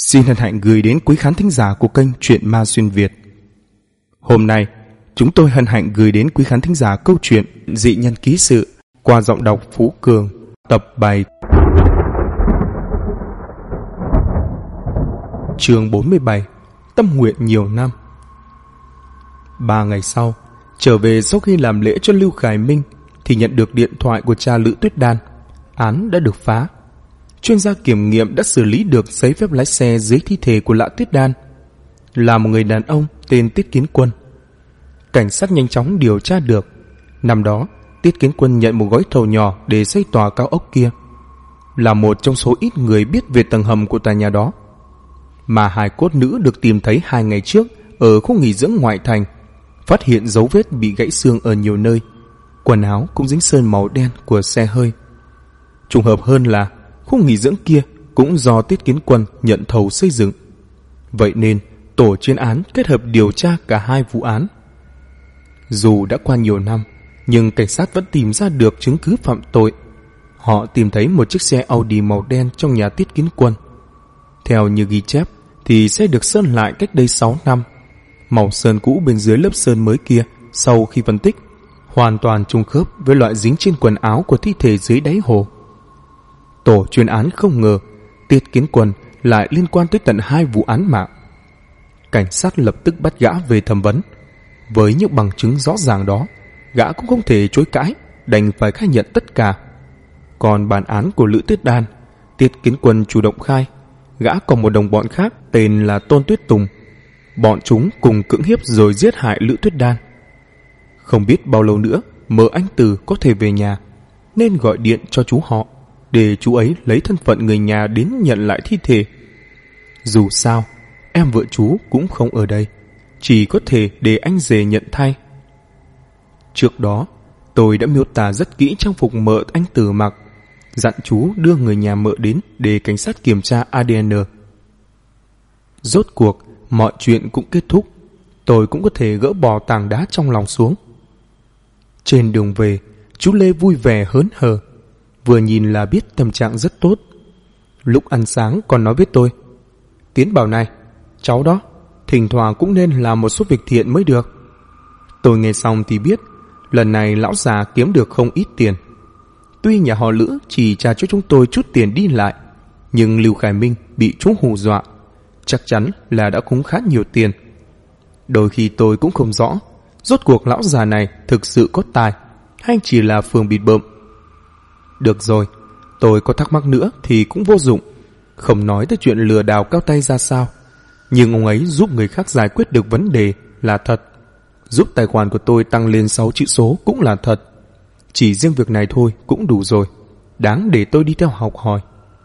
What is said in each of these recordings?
Xin hân hạnh gửi đến quý khán thính giả của kênh Truyện Ma Xuyên Việt. Hôm nay, chúng tôi hân hạnh gửi đến quý khán thính giả câu chuyện Dị Nhân Ký Sự qua giọng đọc Phú Cường, tập 7. Chương 47. Tâm nguyện nhiều năm. 3 ngày sau, trở về sau khi làm lễ cho Lưu Khải Minh thì nhận được điện thoại của cha Lữ Tuyết Đan. Án đã được phá. Chuyên gia kiểm nghiệm đã xử lý được giấy phép lái xe dưới thi thể của Lã Tuyết Đan, là một người đàn ông tên Tiết Kiến Quân. Cảnh sát nhanh chóng điều tra được, năm đó Tiết Kiến Quân nhận một gói thầu nhỏ để xây tòa cao ốc kia, là một trong số ít người biết về tầng hầm của tòa nhà đó. Mà hài cốt nữ được tìm thấy 2 ngày trước ở khu nghỉ dưỡng ngoại thành, phát hiện dấu vết bị gãy xương ở nhiều nơi, quần áo cũng dính sơn màu đen của xe hơi. Trùng hợp hơn là khu nghỉ dưỡng kia cũng do Tiết Kiến Quân nhận thầu xây dựng. Vậy nên tổ chuyên án kết hợp điều tra cả hai vụ án. Dù đã qua nhiều năm, nhưng cảnh sát vẫn tìm ra được chứng cứ phạm tội. Họ tìm thấy một chiếc xe Audi màu đen trong nhà Tiết Kiến Quân. Theo như ghi chép thì xe được sơn lại cách đây 6 năm. Màu sơn cũ bên dưới lớp sơn mới kia, sau khi phân tích, hoàn toàn trùng khớp với loại dính trên quần áo của thi thể dưới đáy hồ. Tổ chuyên án không ngờ Tiết Kiến Quân lại liên quan tới tận 2 vụ án mạng. Cảnh sát lập tức bắt gã về thẩm vấn. Với những bằng chứng rõ ràng đó, gã cũng không thể chối cãi, đành phải khai nhận tất cả. Còn bản án của Lữ Tuyết Đan, Tiết Kiến Quân chủ động khai gã còn một đồng bọn khác tên là Tôn Tuyết Tùng. Bọn chúng cùng cưỡng hiếp rồi giết hại Lữ Tuyết Đan. Không biết bao lâu nữa Mợ Anh Từ có thể về nhà, nên gọi điện cho chú họ để chú ấy lấy thân phận người nhà đến nhận lại thi thể. Dù sao, em vợ chú cũng không ở đây, chỉ có thể để anh rể nhận thay. Trước đó, tôi đã miêu tả rất kỹ trang phục Mợ Anh Từ mặc, dặn chú đưa người nhà Mợ đến để cảnh sát kiểm tra ADN. Rốt cuộc, mọi chuyện cũng kết thúc, tôi cũng có thể gỡ bỏ tảng đá trong lòng xuống. Trên đường về, chú Lê vui vẻ hớn hở, vừa nhìn là biết tâm trạng rất tốt. Lúc ăn sáng còn nói với tôi: Tiến bảo này, cháu đó, thỉnh thoảng cũng nên làm một số việc thiện mới được. Tôi nghe xong thì biết lần này lão già kiếm được không ít tiền. Tuy nhà họ Lữ chỉ trả cho chúng tôi chút tiền đi lại, nhưng Lưu Khải Minh bị chúng hù dọa, chắc chắn là đã cúng khá nhiều tiền. Đôi khi tôi cũng không rõ rốt cuộc lão già này thực sự có tài hay chỉ là phường bịt bợm. Được rồi, tôi có thắc mắc nữa thì cũng vô dụng, không nói tới chuyện lừa đảo cao tay ra sao, nhưng ông ấy giúp người khác giải quyết được vấn đề là thật. Giúp tài khoản của tôi tăng lên 6 chữ số cũng là thật. Chỉ riêng việc này thôi cũng đủ rồi, đáng để tôi đi theo học hỏi.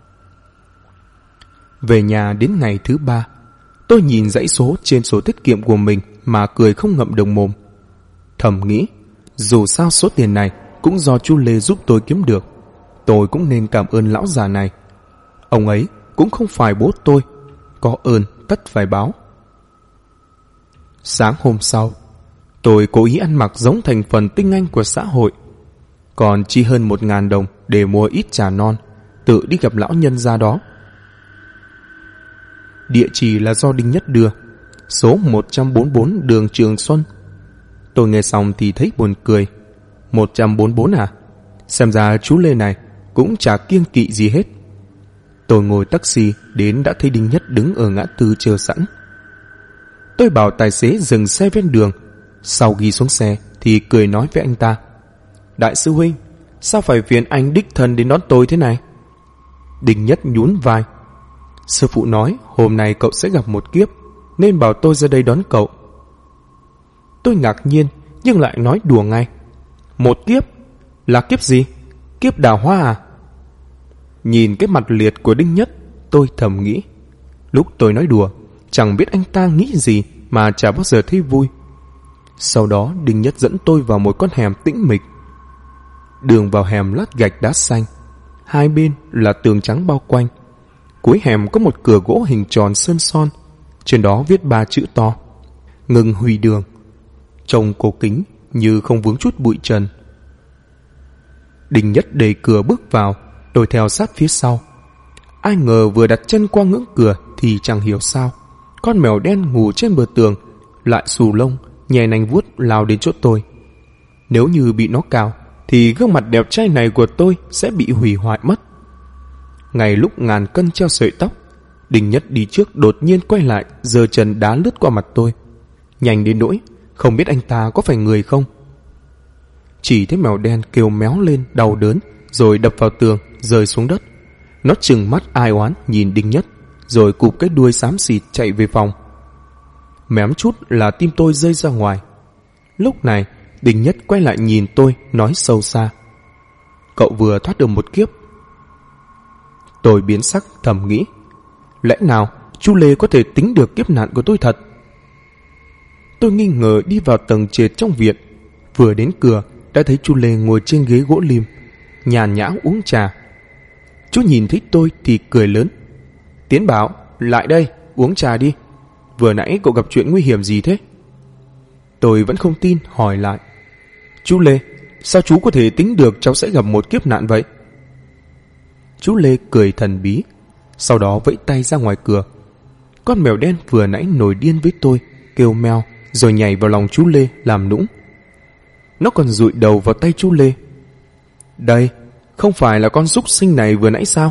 Về nhà đến ngày thứ 3, tôi nhìn dãy số trên sổ tiết kiệm của mình mà cười không ngậm được mồm. Thầm nghĩ, dù sao số tiền này cũng do chú Lê giúp tôi kiếm được, tôi cũng nên cảm ơn lão già này. Ông ấy cũng không phải bố tôi, có ơn tất phải báo. Sáng hôm sau, tôi cố ý ăn mặc giống thành phần tinh anh của xã hội, còn chi hơn 1.000 đồng để mua ít trà non, tự đi gặp lão nhân gia đó. Địa chỉ là do Đinh Nhất đưa, số 144 đường Trường Xuân. Tôi nghe xong thì thấy buồn cười. 144 à? Xem ra chú Lê này cũng chả kiêng kỵ gì hết. Tôi ngồi taxi đến đã thấy Đinh Nhất đứng ở ngã tư chờ sẵn. Tôi bảo tài xế dừng xe ven đường. Sau ghi xuống xe thì cười nói với anh ta: Đại sư huynh, sao phải phiền anh đích thân đến đón tôi thế này? Đinh Nhất nhún vai: Sư phụ nói hôm nay cậu sẽ gặp một kiếp, nên bảo tôi ra đây đón cậu. Tôi ngạc nhiên nhưng lại nói đùa ngay: Một kiếp? Là kiếp gì? Kiếp đào hoa à? Nhìn cái mặt liệt của Đinh Nhất, tôi thầm nghĩ, lúc tôi nói đùa chẳng biết anh ta nghĩ gì mà chả bao giờ thấy vui. Sau đó Đinh Nhất dẫn tôi vào một con hẻm tĩnh mịch. Đường vào hẻm lát gạch đá xanh, hai bên là tường trắng bao quanh. Cuối hẻm có một cửa gỗ hình tròn sơn son, trên đó viết 3 chữ to: Ngừng Huy Đường. Trông cổ kính như không vướng chút bụi trần. Đinh Nhất đẩy cửa bước vào, tôi theo sát phía sau. Ai ngờ vừa đặt chân qua ngưỡng cửa thì chẳng hiểu sao con mèo đen ngủ trên bờ tường lại xù lông, nhè nành vuốt lao đến chỗ tôi. Nếu như bị nó cào thì gương mặt đẹp trai này của tôi sẽ bị hủy hoại mất. Ngay lúc ngàn cân treo sợi tóc, Đinh Nhất đi trước đột nhiên quay lại, giơ chân đá lướt qua mặt tôi, nhanh đến nỗi không biết anh ta có phải người không. Chỉ thấy mèo đen kêu méo lên đau đớn rồi đập vào tường, rơi xuống đất. Nó trừng mắt ai oán nhìn Đinh Nhất, rồi cụp cái đuôi xám xịt chạy về phòng. Mém chút là tim tôi rơi ra ngoài. Lúc này Đinh Nhất quay lại nhìn tôi, nói sâu xa: "Cậu vừa thoát được một kiếp." Tôi biến sắc thầm nghĩ, lẽ nào chú Lê có thể tính được kiếp nạn của tôi thật? Tôi nghi ngờ đi vào tầng trệt trong viện. Vừa đến cửa đã thấy chú Lê ngồi trên ghế gỗ lim, nhàn nhã uống trà. Chú nhìn thấy tôi thì cười lớn: "Tiến Bảo, lại đây, uống trà đi. Vừa nãy cậu gặp chuyện nguy hiểm gì thế?" Tôi vẫn không tin, hỏi lại: "Chú Lê, sao chú có thể tính được cháu sẽ gặp một kiếp nạn vậy?" Chú Lê cười thần bí, sau đó vẫy tay ra ngoài cửa. Con mèo đen vừa nãy nổi điên với tôi, kêu meo rồi nhảy vào lòng chú Lê làm nũng. Nó còn dụi đầu vào tay chú Lê. "Đây, không phải là con súc sinh này vừa nãy sao?"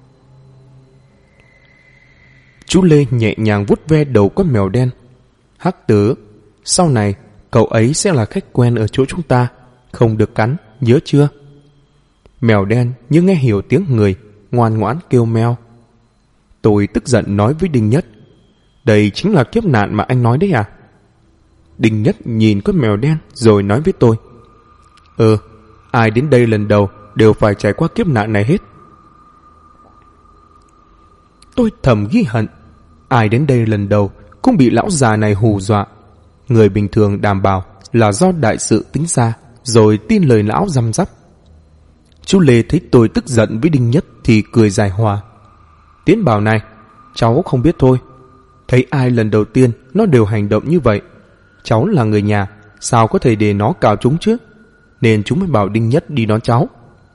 Chú Lê nhẹ nhàng vuốt ve đầu con mèo đen. "Hắc Tử, sau này cậu ấy sẽ là khách quen ở chỗ chúng ta, không được cắn, nhớ chưa?" Mèo đen như nghe hiểu tiếng người, ngoan ngoãn kêu meo. Tôi tức giận nói với Đinh Nhất: "Đây chính là kiếp nạn mà anh nói đấy à?" Đinh Nhất nhìn con mèo đen rồi nói với tôi: Ai đến đây lần đầu đều phải trải qua kiếp nạn này hết." Tôi thầm ghi hận, ai đến đây lần đầu cũng bị lão già này hù dọa. Người bình thường đảm bảo là do đại sự tính ra, rồi tin lời lão răm rắp. Chú Lê thấy tôi tức giận với Đinh Nhất thì cười dài hòa: "Tiến Bảo này, cháu không biết thôi. Thấy ai lần đầu tiên nó đều hành động như vậy. Cháu là người nhà, sao có thể để nó cào chúng chứ? Nên chúng mới bảo Đinh Nhất đi đón cháu."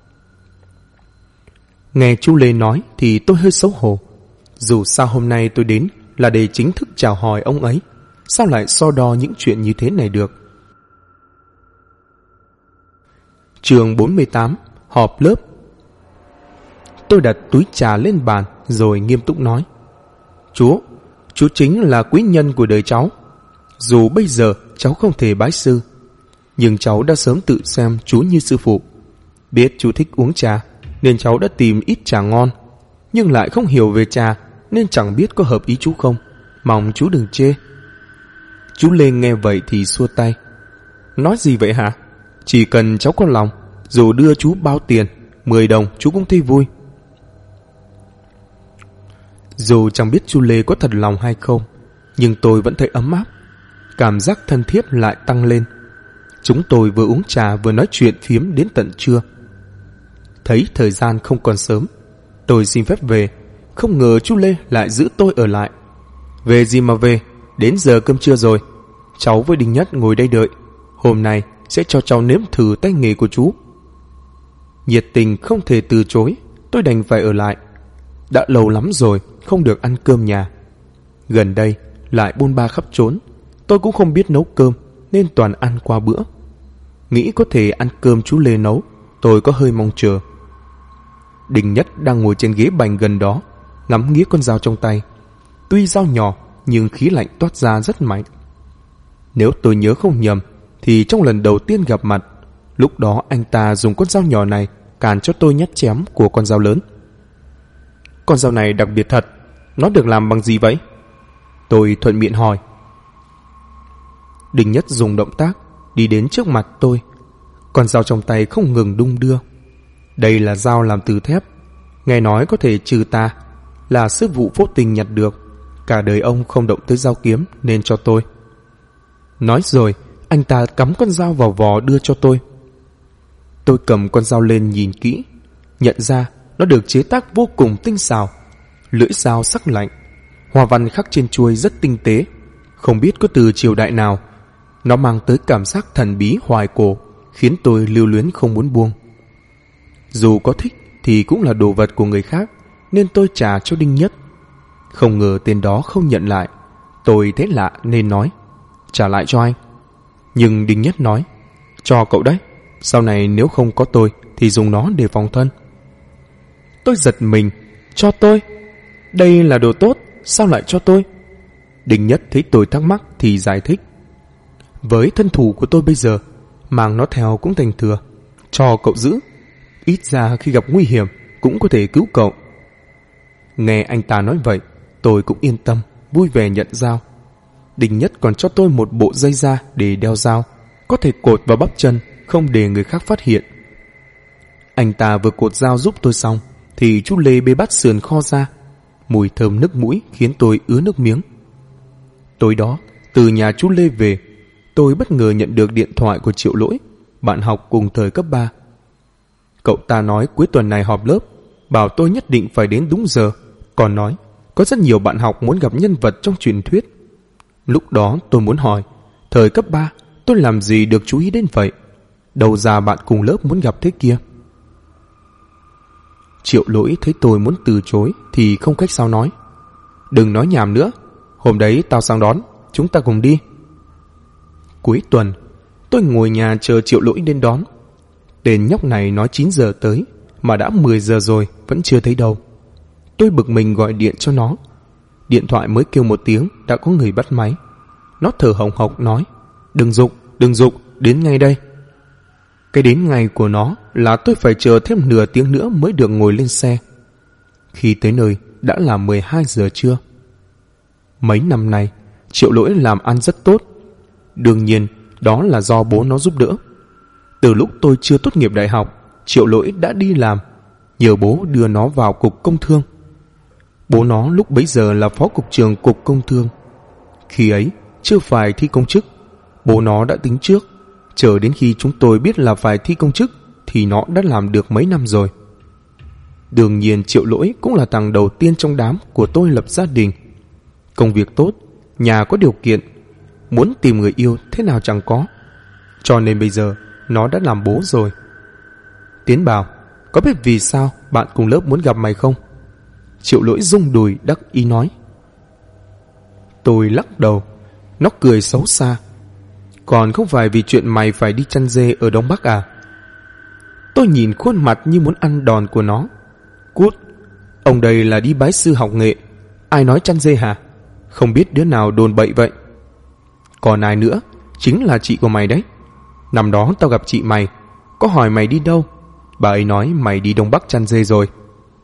Nghe chú Lê nói thì tôi hơi xấu hổ. Dù sao hôm nay tôi đến là để chính thức chào hỏi ông ấy, sao lại so đo những chuyện như thế này được. Chương 48: Họp lớp. Tôi đặt túi trà lên bàn rồi nghiêm túc nói: Chú chính là quý nhân của đời cháu. Dù bây giờ cháu không thể bái sư, nhưng cháu đã sớm tự xem chú như sư phụ. Biết chú thích uống trà nên cháu đã tìm ít trà ngon, nhưng lại không hiểu về trà nên chẳng biết có hợp ý chú không. Mong chú đừng chê." Chú Lê nghe vậy thì xua tay: "Nói gì vậy hả? Chỉ cần cháu có lòng, dù đưa chú bao tiền 10 đồng chú cũng thấy vui." Dù chẳng biết chú Lê có thật lòng hay không, nhưng tôi vẫn thấy ấm áp, cảm giác thân thiết lại tăng lên. Chúng tôi vừa uống trà vừa nói chuyện phiếm đến tận trưa. Thấy thời gian không còn sớm, tôi xin phép về. Không ngờ chú Lê lại giữ tôi ở lại. "Về gì mà về, đến giờ cơm trưa rồi. Cháu với Đinh Nhất ngồi đây đợi. Hôm nay sẽ cho cháu nếm thử tay nghề của chú." Nhiệt tình không thể từ chối, tôi đành phải ở lại. Đã lâu lắm rồi không được ăn cơm nhà. Gần đây lại bôn ba khắp trốn, tôi cũng không biết nấu cơm nên toàn ăn qua bữa. Nghĩ có thể ăn cơm chú Lê nấu, tôi có hơi mong chờ. Đinh Nhất đang ngồi trên ghế bành gần đó, ngắm nghía con dao trong tay. Tuy dao nhỏ nhưng khí lạnh toát ra rất mạnh. Nếu tôi nhớ không nhầm thì trong lần đầu tiên gặp mặt, lúc đó anh ta dùng con dao nhỏ này cản cho tôi nhát chém của con dao lớn. "Con dao này đặc biệt thật, nó được làm bằng gì vậy?" Tôi thuận miệng hỏi. Đinh Nhất dùng động tác đi đến trước mặt tôi. Con dao trong tay không ngừng đung đưa. Đây là dao làm từ thép, nghe nói có thể trừ tà, là sư phụ vô tình nhặt được. Cả đời ông không động tới dao kiếm nên cho tôi. Nói rồi anh ta cắm con dao vào vò đưa cho tôi. Tôi cầm con dao lên nhìn kỹ, nhận ra nó được chế tác vô cùng tinh xảo. Lưỡi dao sắc lạnh, hoa văn khắc trên chuôi rất tinh tế, không biết có từ triều đại nào. Nó mang tới cảm giác thần bí hoài cổ, khiến tôi lưu luyến không muốn buông. Dù có thích thì cũng là đồ vật của người khác, nên tôi trả cho Đinh Nhất. Không ngờ tên đó không nhận lại. Tôi thấy lạ nên nói, trả lại cho anh. Nhưng Đinh Nhất nói, cho cậu đấy, sau này nếu không có tôi thì dùng nó để phòng thân. Tôi giật mình, cho tôi? Đây là đồ tốt, sao lại cho tôi? Đinh Nhất thấy tôi thắc mắc thì giải thích, với thân thủ của tôi bây giờ, mang nó theo cũng thành thừa, cho cậu giữ, ít ra khi gặp nguy hiểm cũng có thể cứu cậu. Nghe anh ta nói vậy, tôi cũng yên tâm, vui vẻ nhận dao. Đinh Nhất còn cho tôi một bộ dây da để đeo dao, có thể cột vào bắp chân, không để người khác phát hiện. Anh ta vừa cột dao giúp tôi xong thì chú Lê bê bát sườn kho ra. Mùi thơm nức mũi khiến tôi ứa nước miếng. Tối đó, từ nhà chú Lê về, tôi bất ngờ nhận được điện thoại của Triệu Lỗi, bạn học cùng thời cấp 3. Cậu ta nói cuối tuần này họp lớp, bảo tôi nhất định phải đến đúng giờ, còn nói có rất nhiều bạn học muốn gặp nhân vật trong truyền thuyết. Lúc đó tôi muốn hỏi, thời cấp 3 tôi làm gì được chú ý đến vậy? Đâu ra bạn cùng lớp muốn gặp thế kia? Triệu Lỗi thấy tôi muốn từ chối thì không cách sao nói, đừng nói nhảm nữa, hôm đấy tao sang đón, chúng ta cùng đi. Cuối tuần, tôi ngồi nhà chờ Triệu Lỗi đến đón. Tên nhóc này nói 9 giờ tới, mà đã 10 giờ rồi vẫn chưa thấy đâu. Tôi bực mình gọi điện cho nó. Điện thoại mới kêu một tiếng đã có người bắt máy. Nó thở hồng hộc nói, đừng dục, đến ngay đây. Cái đến ngay của nó là tôi phải chờ thêm nửa tiếng nữa mới được ngồi lên xe. Khi tới nơi đã là 12 giờ trưa. Mấy năm nay, Triệu Lỗi làm ăn rất tốt. Đương nhiên, đó là do bố nó giúp đỡ. Từ lúc tôi chưa tốt nghiệp đại học, Triệu Lỗi đã đi làm, nhờ bố đưa nó vào cục công thương. Bố nó lúc bấy giờ là phó cục trưởng cục công thương. Khi ấy, chưa phải thi công chức, bố nó đã tính trước. Chờ đến khi chúng tôi biết là phải thi công chức thì nó đã làm được mấy năm rồi. Đương nhiên Triệu Lỗi cũng là thằng đầu tiên trong đám của tôi lập gia đình. Công việc tốt, nhà có điều kiện, muốn tìm người yêu thế nào chẳng có. Cho nên bây giờ nó đã làm bố rồi. Tiến bảo, có biết vì sao bạn cùng lớp muốn gặp mày không? Triệu Lỗi rung đùi đắc ý nói. Tôi lắc đầu. Nó cười xấu xa. Còn không phải vì chuyện mày phải đi chăn dê ở Đông Bắc à? Tôi nhìn khuôn mặt như muốn ăn đòn của nó. Cút, ông đây là đi bái sư học nghệ, ai nói chăn dê hả? Không biết đứa nào đồn bậy vậy. Còn ai nữa, chính là chị của mày đấy. Năm đó tao gặp chị mày, có hỏi mày đi đâu, bà ấy nói mày đi Đông Bắc chăn dê rồi.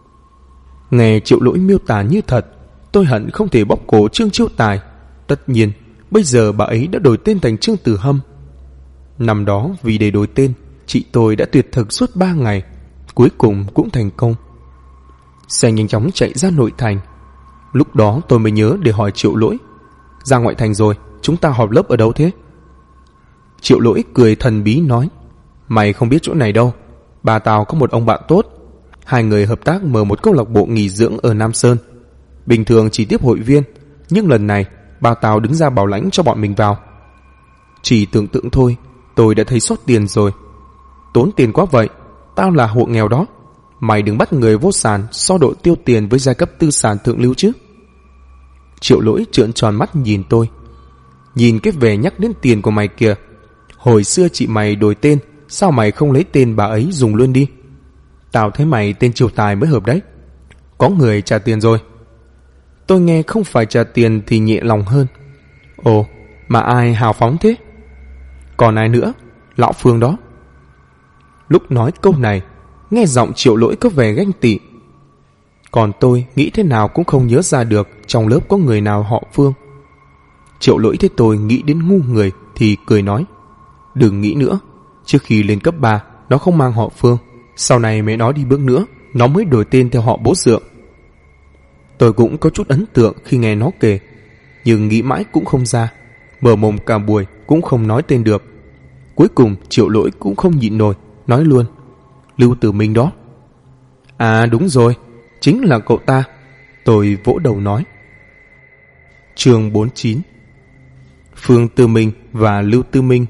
Nghe Triệu Lỗi miêu tả như thật, tôi hận không thể bóp cổ Trương Chiêu Tài. Tất nhiên bây giờ bà ấy đã đổi tên thành Trương Tử Hâm. Năm đó vì để đổi tên, chị tôi đã tuyệt thực suốt 3 ngày, cuối cùng cũng thành công. Xe nhanh chóng chạy ra nội thành. Lúc đó tôi mới nhớ để hỏi Triệu Lỗi, ra ngoại thành rồi, chúng ta họp lớp ở đâu thế? Triệu Lỗi cười thần bí nói, mày không biết chỗ này đâu, bà tao có một ông bạn tốt, hai người hợp tác mở một câu lạc bộ nghỉ dưỡng ở Nam Sơn. Bình thường chỉ tiếp hội viên, nhưng lần này bà tao đứng ra bảo lãnh cho bọn mình vào. Chỉ tưởng tượng thôi, tôi đã thấy sót tiền rồi. Tốn tiền quá vậy, tao là hộ nghèo đó. Mày đừng bắt người vô sản so độ tiêu tiền với giai cấp tư sản thượng lưu chứ. Triệu Lỗi trợn tròn mắt nhìn tôi. Nhìn cái vẻ nhắc đến tiền của mày kìa. Hồi xưa chị mày đổi tên, sao mày không lấy tên bà ấy dùng luôn đi? Tao thấy mày tên Triều Tài mới hợp đấy. Có người trả tiền rồi. Tôi nghe không phải trả tiền thì nhẹ lòng hơn. Ồ, mà ai hào phóng thế? Còn ai nữa? Lão Phương đó. Lúc nói câu này, nghe giọng Triệu Lỗi có vẻ ganh tị. Còn tôi nghĩ thế nào cũng không nhớ ra được trong lớp có người nào họ Phương. Triệu Lỗi thấy tôi nghĩ đến ngu người thì cười nói, đừng nghĩ nữa, trước khi lên cấp 3 nó không mang họ Phương, sau này mấy nó đi bước nữa nó mới đổi tên theo họ bố dượng. Tôi cũng có chút ấn tượng khi nghe nó kể, nhưng nghĩ mãi cũng không ra, mở mồm cả buổi cũng không nói tên được. Cuối cùng Triệu Lỗi cũng không nhịn nổi, nói luôn, Lưu Tử Minh đó. À đúng rồi, chính là cậu ta. Tôi vỗ đầu nói. Chương 49. Phương Tư Minh và Lưu Tư Minh.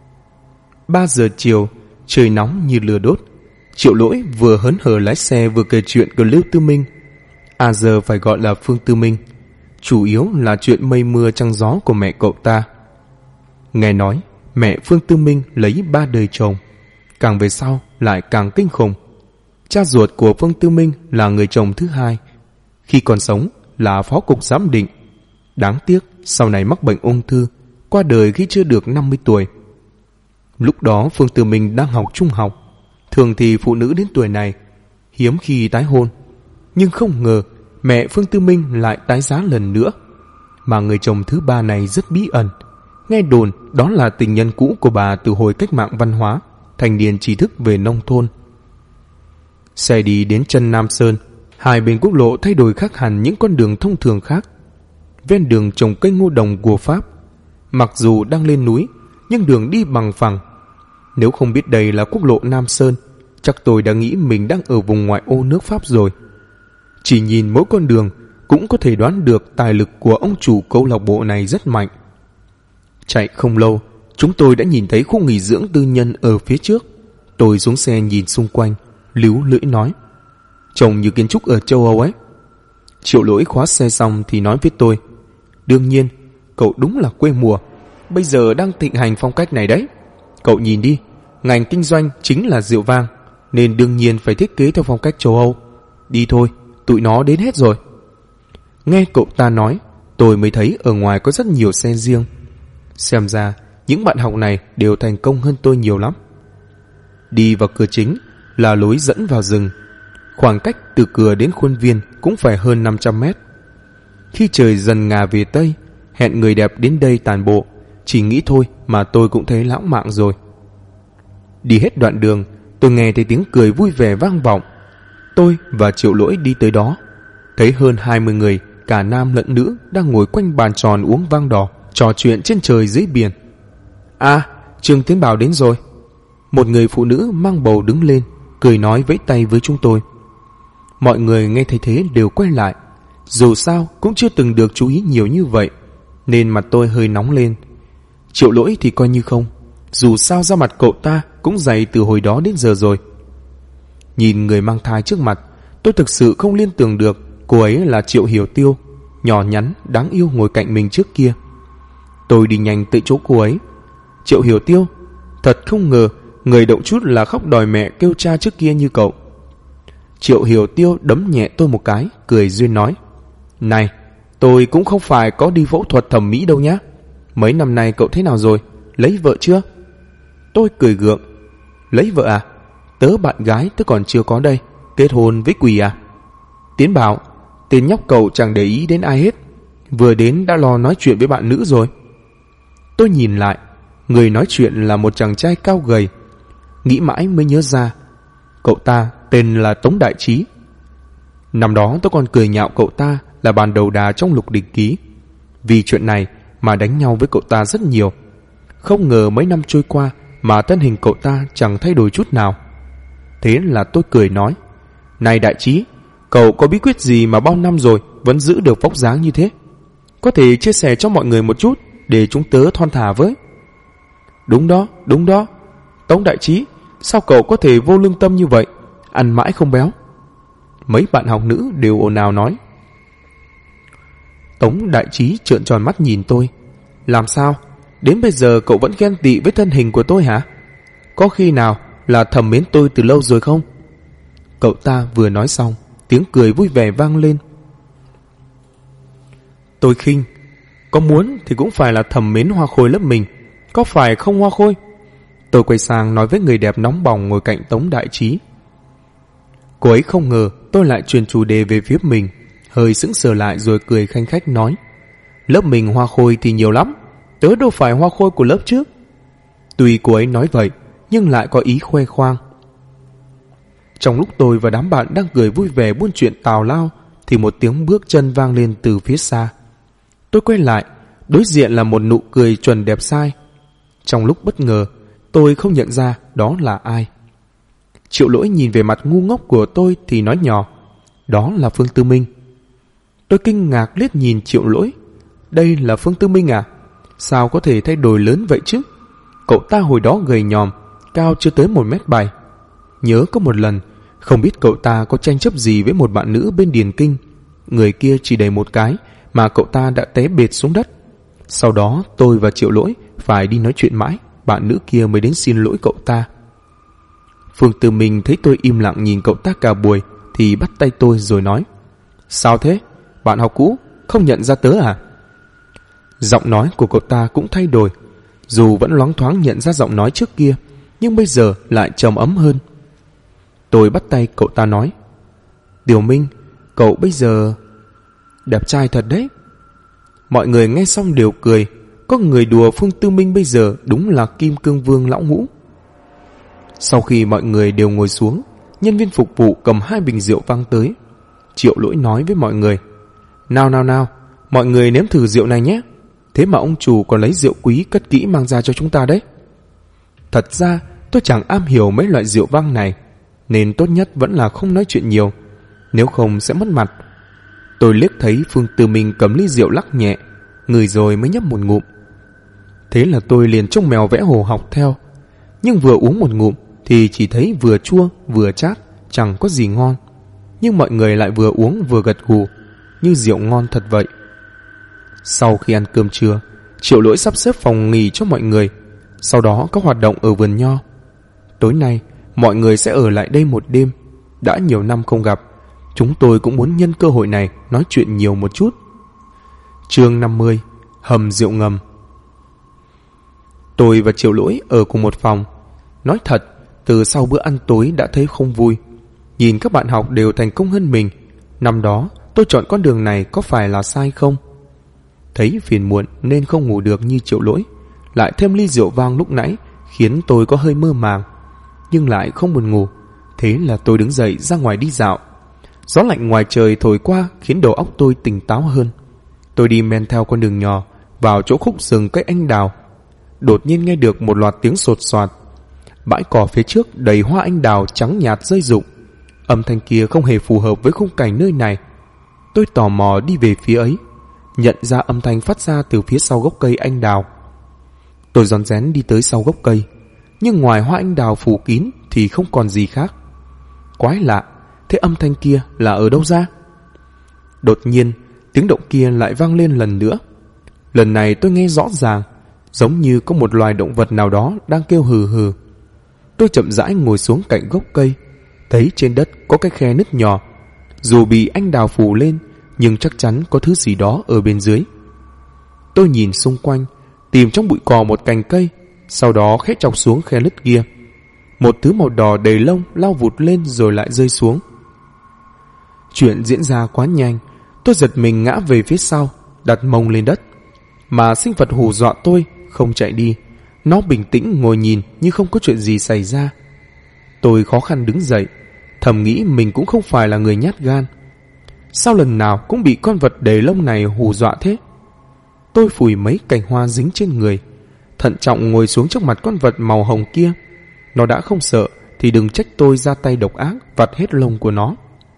3 giờ chiều, trời nóng như lửa đốt. Triệu Lỗi vừa hớn hở lái xe vừa kể chuyện của Lưu Tư Minh. giờ phải gọi là Phương Tư Minh, chủ yếu là chuyện mây mưa trăng gió của mẹ cậu ta. Nghe nói mẹ Phương Tư Minh lấy 3 đời chồng, càng về sau lại càng kinh khủng. Cha ruột của Phương Tư Minh là người chồng thứ hai, khi còn sống là phó cục giám định. Đáng tiếc sau này mắc bệnh ung thư, qua đời khi chưa được 50 tuổi. Lúc đó Phương Tư Minh đang học trung học. Thường thì phụ nữ đến tuổi này hiếm khi tái hôn, nhưng không ngờ mẹ Phương Tư Minh lại tái giá lần nữa. Mà người chồng thứ ba này rất bí ẩn. Nghe đồn đó là tình nhân cũ của bà từ hồi cách mạng văn hóa, thanh niên trí thức về nông thôn. Xe đi đến chân Nam Sơn, hai bên quốc lộ thay đổi khác hẳn những con đường thông thường khác. Ven đường trồng cây ngô đồng của Pháp. Mặc dù đang lên núi, nhưng đường đi bằng phẳng. Nếu không biết đây là quốc lộ Nam Sơn, chắc tôi đã nghĩ mình đang ở vùng ngoại ô nước Pháp rồi. Chỉ nhìn mỗi con đường cũng có thể đoán được tài lực của ông chủ câu lạc bộ này rất mạnh. Chạy không lâu, chúng tôi đã nhìn thấy khu nghỉ dưỡng tư nhân ở phía trước. Tôi xuống xe nhìn xung quanh, líu lưỡi nói: trông như kiến trúc ở châu Âu ấy. Triệu Lỗi khóa xe xong thì nói với tôi: đương nhiên, cậu đúng là quê mùa, bây giờ đang thịnh hành phong cách này đấy. Cậu nhìn đi, ngành kinh doanh chính là rượu vang, nên đương nhiên phải thiết kế theo phong cách châu Âu. Đi thôi, tụi nó đến hết rồi. Nghe cậu ta nói, tôi mới thấy ở ngoài có rất nhiều xe riêng. Xem ra những bạn học này đều thành công hơn tôi nhiều lắm. Đi vào cửa chính là lối dẫn vào rừng. Khoảng cách từ cửa đến khuôn viên cũng phải hơn 500 mét. Khi trời dần ngả về Tây, hẹn người đẹp đến đây tàn bộ, chỉ nghĩ thôi mà tôi cũng thấy lãng mạn rồi. Đi hết đoạn đường, tôi nghe thấy tiếng cười vui vẻ vang vọng. Tôi và Triệu Lỗi đi tới đó, thấy hơn 20 người, cả nam lẫn nữ, đang ngồi quanh bàn tròn uống vang đỏ, trò chuyện trên trời dưới biển. À, Trương Tiến Bảo đến rồi. Một người phụ nữ mang bầu đứng lên, cười nói vẫy tay với chúng tôi. Mọi người nghe thấy thế đều quay lại. Dù sao cũng chưa từng được chú ý nhiều như vậy, nên mặt tôi hơi nóng lên. Triệu Lỗi thì coi như không, dù sao da mặt cậu ta cũng dày từ hồi đó đến giờ rồi. Nhìn người mang thai trước mặt, tôi thực sự không liên tưởng được cô ấy là Triệu Hiểu Tiêu, nhỏ nhắn, đáng yêu ngồi cạnh mình trước kia. Tôi đi nhanh tới chỗ cô ấy. Triệu Hiểu Tiêu, thật không ngờ người động chút là khóc đòi mẹ kêu cha trước kia như cậu. Triệu Hiểu Tiêu đấm nhẹ tôi một cái, cười duyên nói: này, tôi cũng không phải có đi phẫu thuật thẩm mỹ đâu nhá. Mấy năm nay cậu thế nào rồi? Lấy vợ chưa? Tôi cười gượng: lấy vợ à? Tớ bạn gái tớ còn chưa có đây. Kết hôn với quỷ à? Tiến Bảo, tên nhóc cậu chẳng để ý đến ai hết, vừa đến đã lo nói chuyện với bạn nữ rồi. Tôi nhìn lại, người nói chuyện là một chàng trai cao gầy. Nghĩ mãi mới nhớ ra, cậu ta tên là Tống Đại Trí. Năm đó tôi còn cười nhạo cậu ta là bàn đầu đà trong Lục Địch Ký, vì chuyện này mà đánh nhau với cậu ta rất nhiều. Không ngờ mấy năm trôi qua mà thân hình cậu ta chẳng thay đổi chút nào. Thế là tôi cười nói: này Đại Trí, cậu có bí quyết gì mà bao năm rồi vẫn giữ được vóc dáng như thế? Có thể chia sẻ cho mọi người một chút để chúng tớ thon thả với. Đúng đó, Tống Đại Trí, sao cậu có thể vô lương tâm như vậy, ăn mãi không béo? Mấy bạn học nữ đều ồn ào nói. Tống Đại Trí trợn tròn mắt nhìn tôi. Làm sao? Đến bây giờ cậu vẫn ghen tị với thân hình của tôi hả? Có khi nào là thầm mến tôi từ lâu rồi không? Cậu ta vừa nói xong, tiếng cười vui vẻ vang lên. Tôi khinh: có muốn thì cũng phải là thầm mến Hoa Khôi lớp mình, có phải không Hoa Khôi? Tôi quay sang nói với người đẹp nóng bỏng ngồi cạnh Tống Đại Trí. Cô ấy không ngờ tôi lại chuyển chủ đề về phía mình, hơi sững sờ lại rồi cười khanh khách nói: lớp mình Hoa Khôi thì nhiều lắm, tớ đâu phải Hoa Khôi của lớp trước. Tuy cô ấy nói vậy nhưng lại có ý khoe khoang. Trong lúc tôi và đám bạn đang cười vui vẻ buôn chuyện tào lao thì một tiếng bước chân vang lên từ phía xa. Tôi quay lại, đối diện là một nụ cười chuẩn đẹp sai. Trong lúc bất ngờ, tôi không nhận ra đó là ai. Triệu Lỗi nhìn về mặt ngu ngốc của tôi thì nói nhỏ: đó là Phương Tư Minh. Tôi kinh ngạc liếc nhìn Triệu Lỗi. Đây là Phương Tư Minh à? Sao có thể thay đổi lớn vậy chứ? Cậu ta hồi đó gầy nhòm, cao chưa tới 1m7. Nhớ có một lần, không biết cậu ta có tranh chấp gì với một bạn nữ bên Điền Kinh, người kia chỉ đẩy một cái mà cậu ta đã té bệt xuống đất. Sau đó tôi và Triệu Lỗi phải đi nói chuyện mãi, bạn nữ kia mới đến xin lỗi cậu ta. Phương Tư Minh thấy tôi im lặng nhìn cậu ta cả buổi thì bắt tay tôi rồi nói: Sao thế? Bạn học cũ không nhận ra tớ à? Giọng nói của cậu ta cũng thay đổi, dù vẫn loáng thoáng nhận ra giọng nói trước kia, nhưng bây giờ lại trầm ấm hơn. Tôi bắt tay cậu ta nói: Tiểu Minh, cậu bây giờ đẹp trai thật đấy. Mọi người nghe xong đều cười, có người đùa Phương Tư Minh bây giờ đúng là Kim Cương Vương lão ngũ. Sau khi mọi người đều ngồi xuống, nhân viên phục vụ cầm 2 bình rượu vang tới. Triệu Lỗi nói với mọi người: Nào, mọi người nếm thử rượu này nhé. Thế mà ông chủ còn lấy rượu quý cất kỹ mang ra cho chúng ta đấy. Thật ra tôi chẳng am hiểu mấy loại rượu vang này, nên tốt nhất vẫn là không nói chuyện nhiều, nếu không sẽ mất mặt. Tôi liếc thấy Phương Tư Minh cầm ly rượu lắc nhẹ, ngửi rồi mới nhấp một ngụm. Thế là tôi liền trông mèo vẽ hồ học theo. Nhưng vừa uống một ngụm thì chỉ thấy vừa chua vừa chát, chẳng có gì ngon. Nhưng mọi người lại vừa uống vừa gật gù, như rượu ngon thật vậy. Sau khi ăn cơm trưa, Triệu Lỗi sắp xếp phòng nghỉ cho mọi người, sau đó có hoạt động ở vườn nho. Tối nay mọi người sẽ ở lại đây một đêm. Đã nhiều năm không gặp, chúng tôi cũng muốn nhân cơ hội này nói chuyện nhiều một chút. Chương 50: Hầm rượu ngầm. Tôi và Triệu Lỗi ở cùng một phòng. Nói thật, từ sau bữa ăn tối đã thấy không vui. Nhìn các bạn học đều thành công hơn mình, năm đó tôi chọn con đường này có phải là sai không? Thấy phiền muộn nên không ngủ được như Triệu Lỗi, lại thêm ly rượu vang lúc nãy khiến tôi có hơi mơ màng, nhưng lại không buồn ngủ. Thế là tôi đứng dậy ra ngoài đi dạo. Gió lạnh ngoài trời thổi qua khiến đầu óc tôi tỉnh táo hơn. Tôi đi men theo con đường nhỏ vào chỗ khúc rừng cây anh đào. Đột nhiên nghe được một loạt tiếng sột soạt. Bãi cỏ phía trước đầy hoa anh đào trắng nhạt rơi rụng. Âm thanh kia không hề phù hợp với khung cảnh nơi này. Tôi tò mò đi về phía ấy, nhận ra âm thanh phát ra từ phía sau gốc cây anh đào. Tôi rón rén đi tới sau gốc cây, nhưng ngoài hoa anh đào phủ kín thì không còn gì khác. Quái lạ, thế âm thanh kia là ở đâu ra? Đột nhiên tiếng động kia lại vang lên lần nữa. Lần này tôi nghe rõ ràng, giống như có một loài động vật nào đó đang kêu hừ hừ. Tôi chậm rãi ngồi xuống cạnh gốc cây, thấy trên đất có cái khe nứt nhỏ. Dù bị anh đào phủ lên, nhưng chắc chắn có thứ gì đó ở bên dưới. Tôi nhìn xung quanh, tìm trong bụi cỏ một cành cây, sau đó khẽ chọc xuống khe nứt kia. Một thứ màu đỏ đầy lông lao vụt lên rồi lại rơi xuống. Chuyện diễn ra quá nhanh, tôi giật mình ngã về phía sau, đặt mông lên đất. Mà sinh vật hù dọa tôi không chạy đi, nó bình tĩnh ngồi nhìn như không có chuyện gì xảy ra. Tôi khó khăn đứng dậy, thầm nghĩ mình cũng không phải là người nhát gan. Sao lần nào cũng bị con vật đầy lông này hù dọa thế? Tôi phủi mấy cành hoa dính trên người, thận trọng ngồi xuống trước mặt con vật màu hồng kia. Nó đã không sợ thì đừng trách tôi ra tay độc ác vặt hết lông của nó.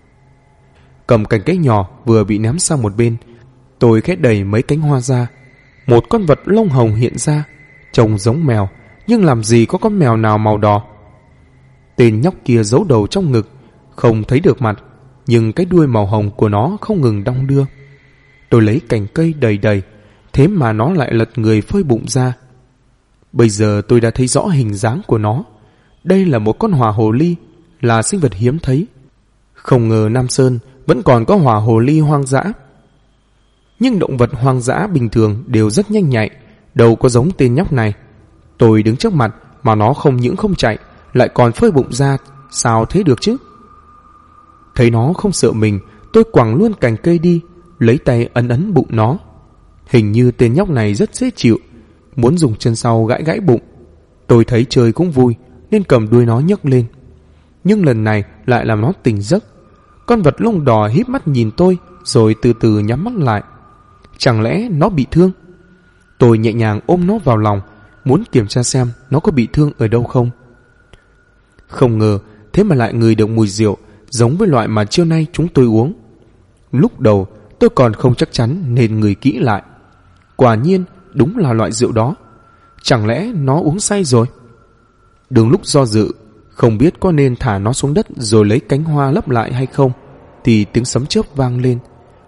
Cầm cành cây nhỏ vừa bị ném sang một bên, tôi khẽ đẩy mấy cánh hoa ra. Một con vật lông hồng hiện ra, trông giống mèo, nhưng làm gì có con mèo nào màu đỏ. Tên nhóc kia giấu đầu trong ngực, không thấy được mặt, nhưng cái đuôi màu hồng của nó không ngừng đong đưa. Tôi lấy cành cây đầy đầy, thế mà nó lại lật người phơi bụng ra. Bây giờ tôi đã thấy rõ hình dáng của nó. Đây là một con hỏa hồ ly, là sinh vật hiếm thấy. Không ngờ Nam Sơn vẫn còn có hỏa hồ ly hoang dã. Nhưng động vật hoang dã bình thường đều rất nhanh nhạy, đâu có giống tên nhóc này. Tôi đứng trước mặt mà nó không những không chạy, lại còn phơi bụng ra, sao thế được chứ? Thấy nó không sợ mình, tôi quẳng luôn cành cây đi, lấy tay ấn ấn bụng nó. Hình như tên nhóc này rất dễ chịu, muốn dùng chân sau gãi gãi bụng. Tôi thấy chơi cũng vui nên cầm đuôi nó nhấc lên. Nhưng lần này lại làm nó tỉnh giấc. Con vật lông đỏ híp mắt nhìn tôi rồi từ từ nhắm mắt lại. Chẳng lẽ nó bị thương? Tôi nhẹ nhàng ôm nó vào lòng, muốn kiểm tra xem nó có bị thương ở đâu không. Không ngờ thế mà lại ngửi được mùi rượu giống với loại mà trưa nay chúng tôi uống. Lúc đầu tôi còn không chắc chắn nên ngửi kỹ lại. Quả nhiên đúng là loại rượu đó. Chẳng lẽ nó uống say rồi? Đường lúc do dự, không biết có nên thả nó xuống đất rồi lấy cánh hoa lấp lại hay không, thì tiếng sấm chớp vang lên.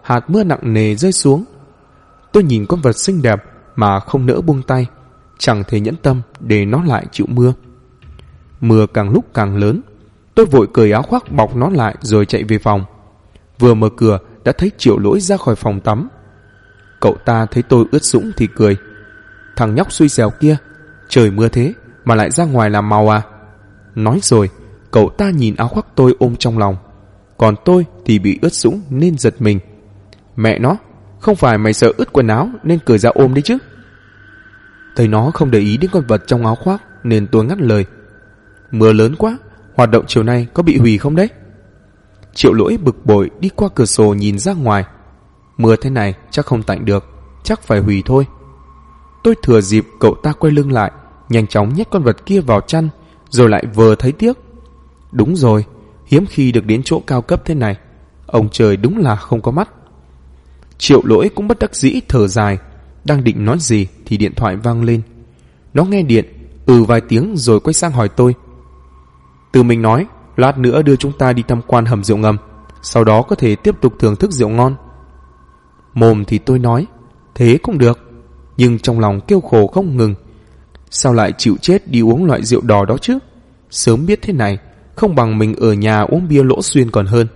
hạt mưa nặng nề rơi xuống. Tôi nhìn con vật xinh đẹp mà không nỡ buông tay, chẳng thể nhẫn tâm để nó lại chịu mưa. Mưa càng lúc càng lớn, tôi vội cởi áo khoác bọc nó lại rồi chạy về phòng. Vừa mở cửa đã thấy Triệu Lỗi ra khỏi phòng tắm. Cậu ta thấy tôi ướt sũng thì cười. Thằng nhóc xui xẻo kia, trời mưa thế mà lại ra ngoài làm màu à? Nói rồi, cậu ta nhìn áo khoác tôi ôm trong lòng. Còn tôi thì bị ướt sũng nên giật mình. Mẹ nó, không phải mày sợ ướt quần áo nên cởi ra ôm đấy chứ? Thấy nó không để ý đến con vật trong áo khoác nên tôi ngắt lời. Mưa lớn quá, hoạt động chiều nay có bị hủy không đấy? Triệu Lỗi bực bội đi qua cửa sổ nhìn ra ngoài. Mưa thế này chắc không tạnh được, chắc phải hủy thôi. Tôi thừa dịp cậu ta quay lưng lại, nhanh chóng nhét con vật kia vào chăn, rồi lại vờ thấy tiếc. Đúng rồi, hiếm khi được đến chỗ cao cấp thế này. Ông trời đúng là không có mắt. Triệu Lỗi cũng bất đắc dĩ thở dài, đang định nói gì thì điện thoại vang lên. Nó nghe điện, vài tiếng rồi quay sang hỏi tôi. Từ mình nói, lát nữa đưa chúng ta đi tham quan hầm rượu ngầm, sau đó có thể tiếp tục thưởng thức rượu ngon. Mồm thì tôi nói, thế cũng được, nhưng trong lòng kêu khổ không ngừng. Sao lại chịu chết đi uống loại rượu đỏ đó chứ? Sớm biết thế này, không bằng mình ở nhà uống bia Lỗ Xuyên còn hơn.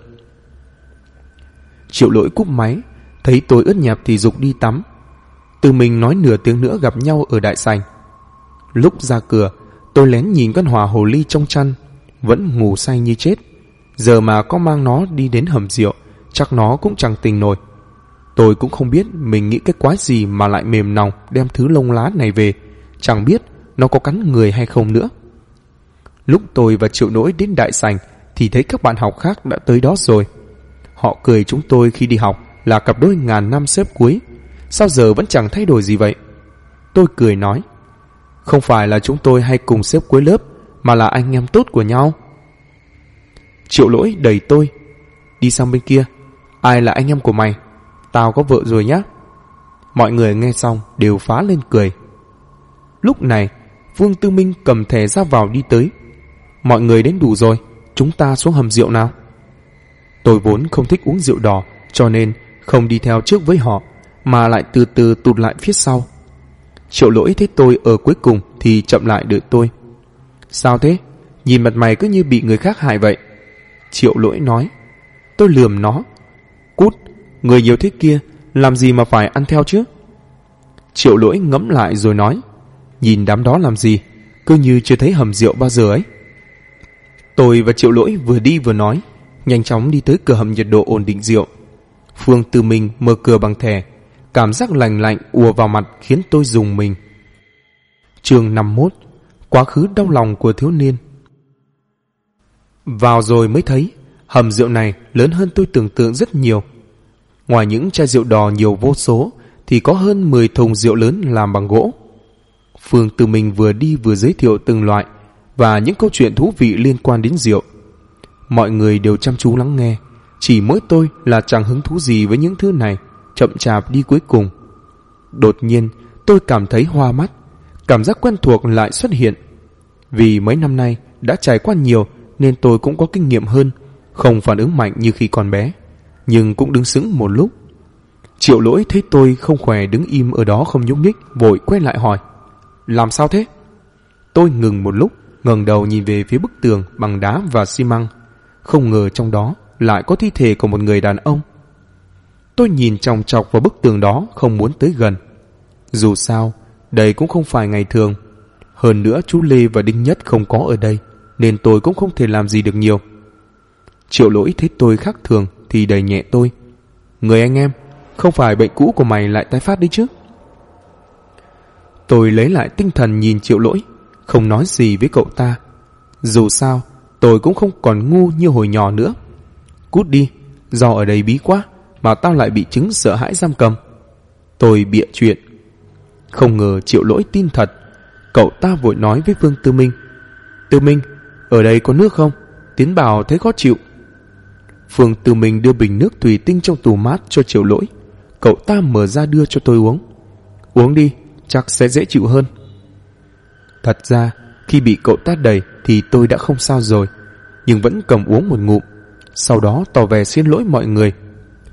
Triệu Lỗi cúp máy, thấy tôi ướt nhẹp thì giục đi tắm. Từ mình nói nửa tiếng nữa gặp nhau ở đại sảnh. Lúc ra cửa, tôi lén nhìn con hỏa hồ ly trong chăn, vẫn ngủ say như chết. Giờ mà có mang nó đi đến hầm rượu, chắc nó cũng chẳng tỉnh nổi. Tôi cũng không biết mình nghĩ cái quái gì mà lại mềm lòng đem thứ lông lá này về, chẳng biết nó có cắn người hay không nữa. Lúc tôi và Triệu Lỗi đến đại sảnh thì thấy các bạn học khác đã tới đó rồi. Họ cười chúng tôi khi đi học là cặp đôi ngàn năm xếp cuối, sao giờ vẫn chẳng thay đổi gì vậy? Tôi cười nói, không phải là chúng tôi hay cùng xếp cuối lớp, mà là anh em tốt của nhau. Triệu Lỗi đẩy tôi, đi sang bên kia. Ai là anh em của mày? Tao có vợ rồi nhá. Mọi người nghe xong đều phá lên cười. Lúc này Vương Tư Minh cầm thẻ ra vào đi tới. Mọi người đến đủ rồi, chúng ta xuống hầm rượu nào. Tôi vốn không thích uống rượu đỏ, cho nên không đi theo trước với họ, mà lại từ từ tụt lại phía sau. Triệu Lỗi thấy tôi ở cuối cùng thì chậm lại đợi tôi. Sao thế? Nhìn mặt mày cứ như bị người khác hại vậy. Triệu Lỗi nói. Tôi lườm nó. Cút, người nhiều thế kia, làm gì mà phải ăn theo chứ? Triệu Lỗi ngẫm lại rồi nói, nhìn đám đó làm gì, cứ như chưa thấy hầm rượu bao giờ ấy. Tôi và Triệu Lỗi vừa đi vừa nói, nhanh chóng đi tới cửa hầm nhiệt độ ổn định rượu. Phương Tư Minh mở cửa bằng thẻ, cảm giác lạnh lạnh ùa vào mặt khiến tôi rùng mình. Chương 51: Quá khứ đau lòng của thiếu niên. Vào rồi mới thấy hầm rượu này lớn hơn tôi tưởng tượng rất nhiều. Ngoài những chai rượu đỏ nhiều vô số thì có hơn 10 thùng rượu lớn làm bằng gỗ. Phương Tư Minh vừa đi vừa giới thiệu từng loại và những câu chuyện thú vị liên quan đến rượu. Mọi người đều chăm chú lắng nghe, chỉ mỗi tôi là chẳng hứng thú gì với những thứ này, chậm chạp đi cuối cùng. Đột nhiên tôi cảm thấy hoa mắt, cảm giác quen thuộc lại xuất hiện. Vì mấy năm nay đã trải qua nhiều nên tôi cũng có kinh nghiệm hơn, không phản ứng mạnh như khi còn bé, nhưng cũng đứng sững một lúc. Triệu Lỗi thấy tôi không khỏe đứng im ở đó không nhúc nhích, vội quay lại hỏi, làm sao thế? Tôi ngừng một lúc, ngẩng đầu nhìn về phía bức tường bằng đá và xi măng. Không ngờ trong đó lại có thi thể của một người đàn ông. Tôi nhìn chòng chọc vào bức tường đó, không muốn tới gần. Dù sao đây cũng không phải ngày thường. Hơn nữa chú Lê và Đinh Nhất không có ở đây, nên tôi cũng không thể làm gì được nhiều. Triệu Lỗi thấy tôi khác thường thì đẩy nhẹ tôi. Người anh em, không phải bệnh cũ của mày lại tái phát đấy chứ? Tôi lấy lại tinh thần nhìn Triệu Lỗi, không nói gì với cậu ta. Dù sao tôi cũng không còn ngu như hồi nhỏ nữa. Cút đi, do ở đây bí quá mà tao lại bị chứng sợ hãi giam cầm. Tôi bịa chuyện. Không ngờ Triệu Lỗi tin thật. Cậu ta vội nói với Vương Tư Minh, Tư Minh, ở đây có nước không? Tiến bảo thấy khó chịu. Vương Tư Minh đưa bình nước thủy tinh trong tủ mát cho Triệu Lỗi. Cậu ta mở ra đưa cho tôi uống. Uống đi, chắc sẽ dễ chịu hơn. Thật ra khi bị cậu ta đẩy thì tôi đã không sao rồi, nhưng vẫn cầm uống một ngụm, sau đó tỏ vẻ xin lỗi mọi người.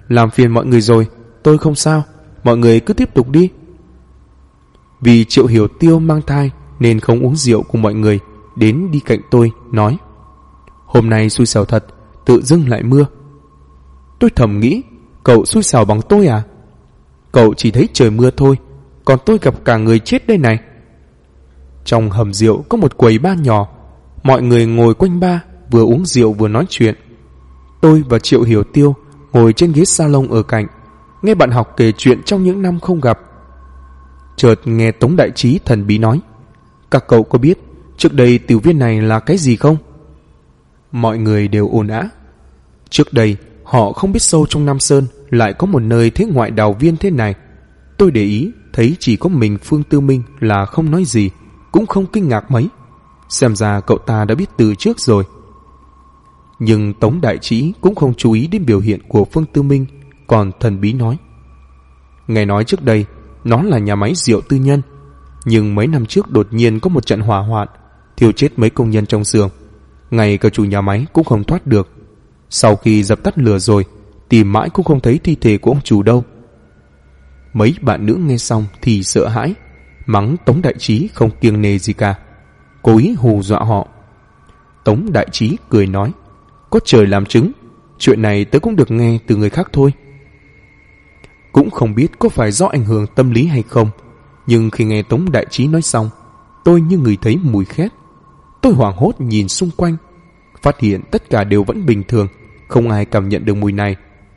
làm phiền mọi người rồi, tôi không sao, mọi người cứ tiếp tục đi. Vì Triệu Hiểu Tiêu mang thai nên không uống rượu cùng mọi người, đến đi cạnh tôi nói: hôm nay xui xẻo thật, tự dưng lại mưa. Tôi thầm nghĩ, cậu xui xẻo bằng tôi à? Cậu chỉ thấy trời mưa thôi, còn tôi gặp cả người chết đây này. Trong hầm rượu có một quầy bar nhỏ, mọi người ngồi quanh bar vừa uống rượu vừa nói chuyện. Tôi và Triệu Hiểu Tiêu ngồi trên ghế salon ở cạnh, nghe bạn học kể chuyện trong những năm không gặp. Chợt nghe Tống Đại Trí thần bí nói: các cậu có biết trước đây tiểu viên này là cái gì không? Mọi người đều ồn ào. Trước đây họ không biết sâu trong Nam Sơn lại có một nơi thế ngoại đào viên thế này. Tôi để ý thấy chỉ có mình Phương Tư Minh là không nói gì, cũng không kinh ngạc mấy. Xem ra cậu ta đã biết từ trước rồi. Nhưng Tống Đại Trí cũng không chú ý đến biểu hiện của Phương Tư Minh, còn thần bí nói: nghe nói trước đây nó là nhà máy rượu tư nhân, nhưng mấy năm trước đột nhiên có một trận hỏa hoạn, thiêu chết mấy công nhân trong xưởng, ngay cả chủ nhà máy cũng không thoát được. Sau khi dập tắt lửa rồi, tìm mãi cũng không thấy thi thể của ông chủ đâu. Mấy bạn nữ nghe xong thì sợ hãi, mắng Tống Đại Trí không kiêng nề gì cả, cố ý hù dọa họ. Tống Đại Trí cười nói: có trời làm chứng, chuyện này tớ cũng được nghe từ người khác thôi. Cũng không biết có phải do ảnh hưởng tâm lý hay không, nhưng khi nghe Tống Đại Trí nói xong, tôi như người thấy mùi khét. Tôi hoảng hốt nhìn xung quanh, phát hiện tất cả đều vẫn bình thường, không ai cảm nhận được mùi này.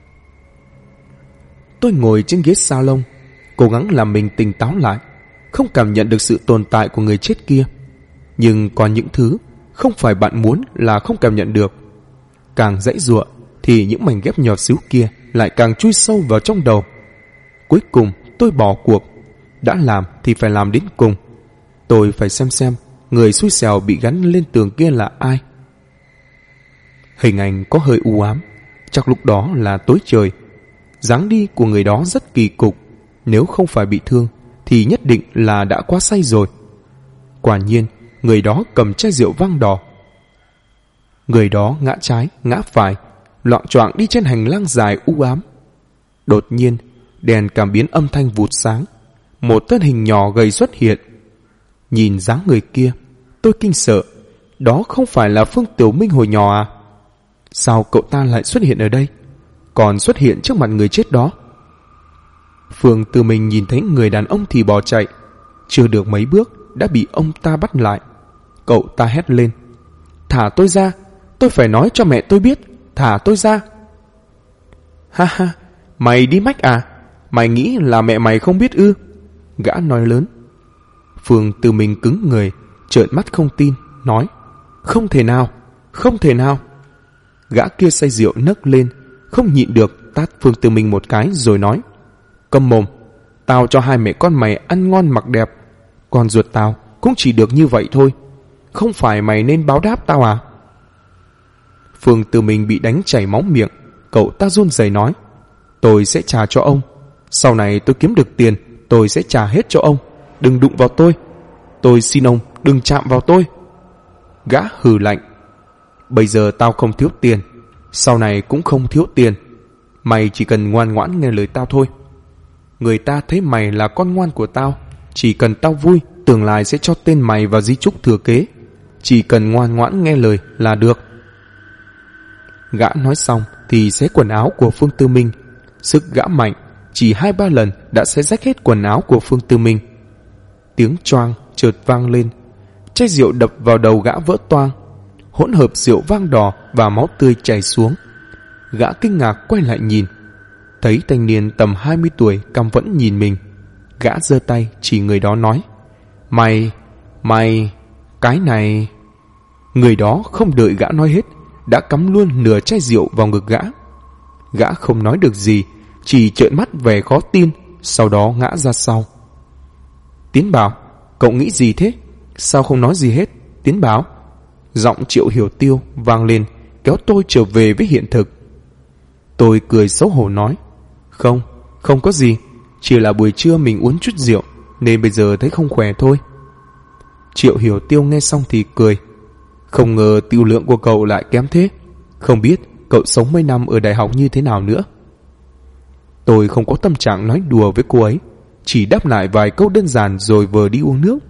Tôi ngồi trên ghế salon, cố gắng làm mình tỉnh táo lại, không cảm nhận được sự tồn tại của người chết kia. Nhưng có những thứ không phải bạn muốn là không cảm nhận được. Càng giãy giụa thì những mảnh ghép nhỏ xíu kia lại càng chui sâu vào trong đầu. Cuối cùng tôi bỏ cuộc, đã làm thì phải làm đến cùng. Tôi phải xem người xui xẻo bị gắn lên tường kia là ai. Hình ảnh có hơi u ám, chắc lúc đó là tối trời. Dáng đi của người đó rất kỳ cục, nếu không phải bị thương thì nhất định là đã quá say rồi. Quả nhiên người đó cầm chai rượu vang đỏ. Người đó ngã trái ngã phải, loạng choạng đi trên hành lang dài u ám. Đột nhiên đèn cảm biến âm thanh vụt sáng, một thân hình nhỏ gầy xuất hiện. Nhìn dáng người kia, tôi kinh sợ. Đó không phải là Phương Tiểu Minh hồi nhỏ à? Sao cậu ta lại xuất hiện ở đây, còn xuất hiện trước mặt người chết đó? Phương Tư Minh nhìn thấy người đàn ông thì bỏ chạy, chưa được mấy bước đã bị ông ta bắt lại. Cậu ta hét lên: thả tôi ra, tôi phải nói cho mẹ tôi biết, thả tôi ra. Ha ha, mày đi mách à? Mày nghĩ là mẹ mày không biết ư? Gã nói lớn. Phương Tư Minh cứng người, trợn mắt không tin, nói: không thể nào, không thể nào. Gã kia say rượu nấc lên, không nhịn được tát Phương Tư Minh một cái rồi nói: câm mồm, tao cho hai mẹ con mày ăn ngon mặc đẹp, con ruột tao cũng chỉ được như vậy thôi, không phải mày nên báo đáp tao à? Phương Tư Minh bị đánh chảy máu miệng, cậu ta run rẩy nói: tôi sẽ trả cho ông, sau này tôi kiếm được tiền tôi sẽ trả hết cho ông, đừng đụng vào tôi xin ông đừng chạm vào tôi. Gã hừ lạnh: bây giờ tao không thiếu tiền, sau này cũng không thiếu tiền, mày chỉ cần ngoan ngoãn nghe lời tao thôi. Người ta thấy mày là con ngoan của tao, chỉ cần tao vui, tương lai sẽ cho tên mày vào di chúc thừa kế, chỉ cần ngoan ngoãn nghe lời là được. Gã nói xong thì xé quần áo của Phương Tư Minh. Sức gã mạnh, chỉ 2-3 lần đã xé rách hết quần áo của Phương Tư Minh. Tiếng choang chợt vang lên, chai rượu đập vào đầu gã vỡ toang, hỗn hợp rượu vang đỏ và máu tươi chảy xuống. Gã kinh ngạc quay lại nhìn, thấy thanh niên tầm 20 tuổi căm vẫn nhìn mình. Gã giơ tay chỉ người đó nói: Mày, cái này... Người đó không đợi gã nói hết, đã cắm luôn nửa chai rượu vào ngực gã. Gã không nói được gì, chỉ trợn mắt vẻ khó tin, sau đó ngã ra sau. Tiến Bảo, cậu nghĩ gì thế? Sao không nói gì hết, Tiến Bảo? Giọng Triệu Hiểu Tiêu vang lên, kéo tôi trở về với hiện thực. Tôi cười xấu hổ nói: Không có gì, chỉ là buổi trưa mình uống chút rượu nên bây giờ thấy không khỏe thôi. Triệu Hiểu Tiêu nghe xong thì cười: không ngờ tiểu lượng của cậu lại kém thế, không biết cậu sống mấy năm ở đại học như thế nào nữa. Tôi không có tâm trạng nói đùa với cô ấy, chỉ đáp lại vài câu đơn giản rồi vờ đi uống nước.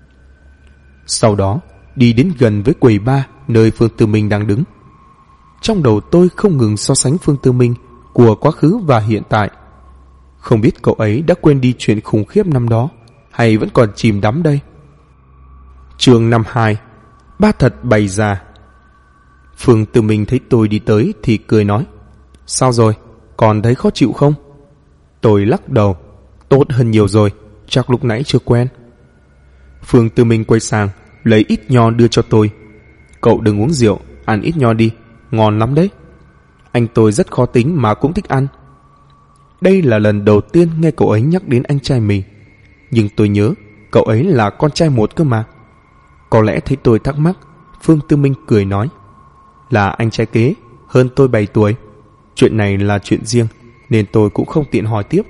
Sau đó đi đến gần với quầy bar nơi Phương Tư Minh đang đứng. Trong đầu tôi không ngừng so sánh Phương Tư Minh của quá khứ và hiện tại. Không biết cậu ấy đã quên đi chuyện khủng khiếp năm đó hay vẫn còn chìm đắm đây. Chương 52. Ba thật bày ra. Phương Tư Minh thấy tôi đi tới thì cười nói: Sao rồi, còn thấy khó chịu không? Tôi lắc đầu: Tốt hơn nhiều rồi, chắc lúc nãy chưa quen. Phương Tư Minh quay sang lấy ít nho đưa cho tôi: Cậu đừng uống rượu, ăn ít nho đi, ngon lắm đấy. Anh tôi rất khó tính mà cũng thích ăn. Đây là lần đầu tiên nghe cậu ấy nhắc đến anh trai mình, nhưng tôi nhớ cậu ấy là con trai một cơ mà. Có lẽ thấy tôi thắc mắc, Phương Tư Minh cười nói: Là anh trai kế, hơn tôi 7 tuổi. Chuyện này là chuyện riêng nên tôi cũng không tiện hỏi tiếp.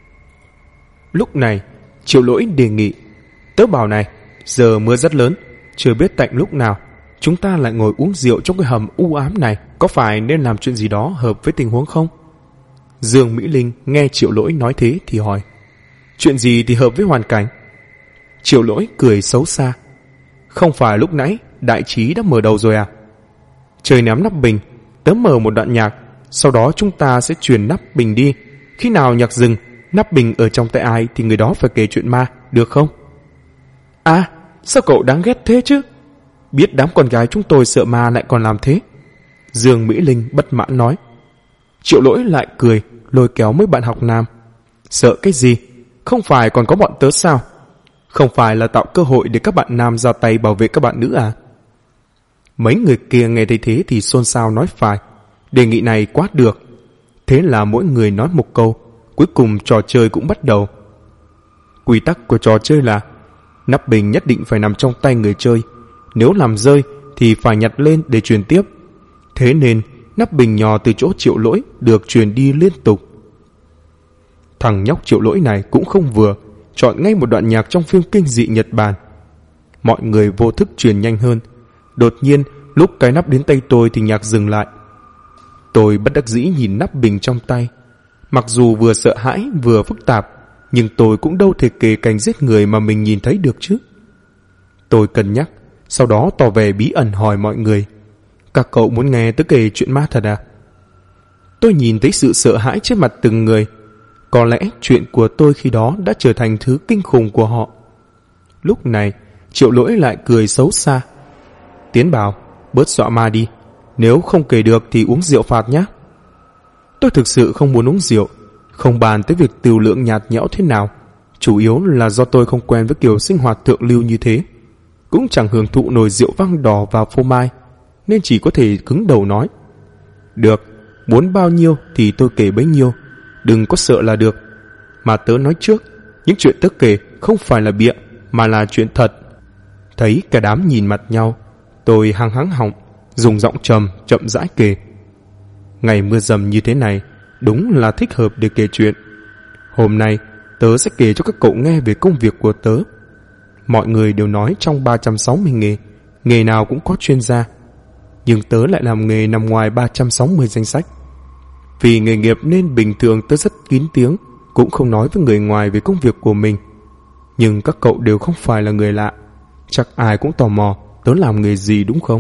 Lúc này Triệu Lỗi đề nghị: Tớ bảo này, giờ mưa rất lớn, chưa biết tạnh lúc nào chúng ta lại ngồi uống rượu trong cái hầm u ám này, có phải nên làm chuyện gì đó hợp với tình huống không? Dương Mỹ Linh nghe Triệu Lỗi nói thế thì hỏi: Chuyện gì thì hợp với hoàn cảnh? Triệu Lỗi cười xấu xa: Không phải lúc nãy đại trí đã mở đầu rồi à? Trời ném nắp bình, tớ mở một đoạn nhạc, sau đó chúng ta sẽ truyền nắp bình đi. Khi nào nhạc dừng, nắp bình ở trong tay ai thì người đó phải kể chuyện ma, được không? À, sao cậu đáng ghét thế chứ? Biết đám con gái chúng tôi sợ ma lại còn làm thế. Dương Mỹ Linh bất mãn nói. Triệu Lỗi lại cười, lôi kéo mấy bạn học nam: Sợ cái gì? Không phải còn có bọn tớ sao? Không phải là tạo cơ hội để các bạn nam ra tay bảo vệ các bạn nữ à? Mấy người kia nghe thấy thế thì xôn xao nói phải, đề nghị này quá được. Thế là mỗi người nói một câu, cuối cùng trò chơi cũng bắt đầu. Quy tắc của trò chơi là nắp bình nhất định phải nằm trong tay người chơi, nếu làm rơi thì phải nhặt lên để truyền tiếp. Thế nên nắp bình nhỏ từ chỗ Triệu Lỗi được truyền đi liên tục. Thằng nhóc Triệu Lỗi này cũng không vừa, chọn ngay một đoạn nhạc trong phim kinh dị Nhật Bản. Mọi người vô thức truyền nhanh hơn. Đột nhiên lúc cái nắp đến tay tôi thì nhạc dừng lại. Tôi bất đắc dĩ nhìn nắp bình trong tay. Mặc dù vừa sợ hãi vừa phức tạp, nhưng tôi cũng đâu thể kể cảnh giết người mà mình nhìn thấy được chứ. Tôi cân nhắc, sau đó tỏ vẻ bí ẩn hỏi mọi người: Các cậu muốn nghe tớ kể chuyện ma thật à? Tôi nhìn thấy sự sợ hãi trên mặt từng người. Có lẽ chuyện của tôi khi đó đã trở thành thứ kinh khủng của họ. Lúc này Triệu Lỗi lại cười xấu xa: Tiến bảo, bớt dọa ma đi, nếu không kể được thì uống rượu phạt nhé. Tôi thực sự không muốn uống rượu, không bàn tới việc tiểu lượng nhạt nhẽo thế nào, chủ yếu là do tôi không quen với kiểu sinh hoạt thượng lưu như thế, cũng chẳng hưởng thụ nồi rượu vang đỏ và phô mai, nên chỉ có thể cứng đầu nói: Được, muốn bao nhiêu thì tôi kể bấy nhiêu, đừng có sợ là được. Mà tớ nói trước, những chuyện tớ kể không phải là bịa mà là chuyện thật. Thấy cả đám nhìn mặt nhau, tôi hăng hắng họng, dùng giọng trầm chậm rãi kể. Ngày mưa dầm như thế này đúng là thích hợp để kể chuyện. Hôm nay tớ sẽ kể cho các cậu nghe về công việc của tớ. Mọi người đều nói trong 360 nghề, nghề nào cũng có chuyên gia, nhưng tớ lại làm nghề nằm ngoài 360 danh sách. Vì nghề nghiệp nên bình thường tớ rất kín tiếng, cũng không nói với người ngoài về công việc của mình. Nhưng các cậu đều không phải là người lạ, chắc ai cũng tò mò tớ làm nghề gì đúng không?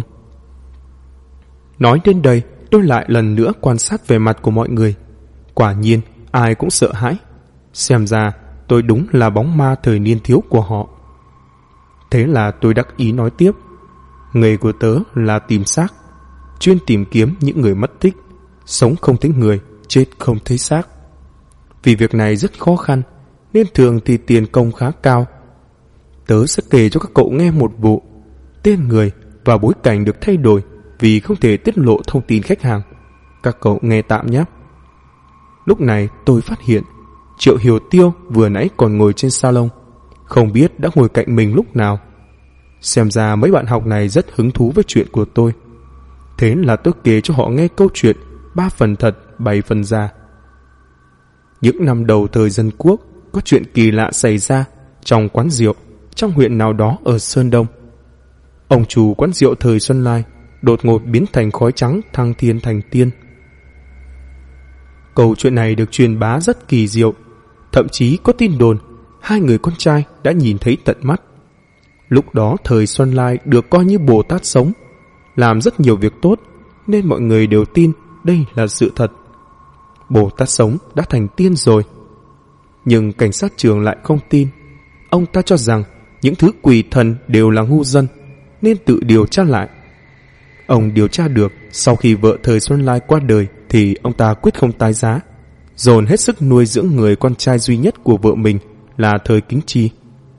Nói đến đây, tôi lại lần nữa quan sát về mặt của mọi người. Quả nhiên ai cũng sợ hãi. Xem ra tôi đúng là bóng ma thời niên thiếu của họ. Thế là tôi đắc ý nói tiếp: Nghề của tớ là tìm xác, chuyên tìm kiếm những người mất tích, sống không thấy người, chết không thấy xác. Vì việc này rất khó khăn nên thường thì tiền công khá cao. Tớ sẽ kể cho các cậu nghe một vụ, tên người và bối cảnh được thay đổi vì không thể tiết lộ thông tin khách hàng. Các cậu nghe tạm nhé. Lúc này tôi phát hiện Triệu Hiểu Tiêu vừa nãy còn ngồi trên salon, không biết đã ngồi cạnh mình lúc nào. Xem ra mấy bạn học này rất hứng thú với chuyện của tôi. Thế là tôi kể cho họ nghe câu chuyện 3 phần thật 7 phần giả. Những năm đầu thời dân quốc, có chuyện kỳ lạ xảy ra trong quán rượu trong huyện nào đó ở Sơn Đông. Ông chủ quán rượu thời Xuân Lai đột ngột biến thành khói trắng, thăng thiên thành tiên. Câu chuyện này được truyền bá rất kỳ diệu. Thậm chí có tin đồn hai người con trai đã nhìn thấy tận mắt. Lúc đó thời Xuân Lai được coi như Bồ Tát sống, làm rất nhiều việc tốt, nên mọi người đều tin đây là sự thật. Bồ Tát sống đã thành tiên rồi. Nhưng cảnh sát trưởng lại không tin. Ông ta cho rằng những thứ quỷ thần đều là ngu dân, nên tự điều tra lại. Ông điều tra được sau khi vợ thời Xuân Lai qua đời thì ông ta quyết không tái giá, dồn hết sức nuôi dưỡng người con trai duy nhất của vợ mình là thời Kính Chi.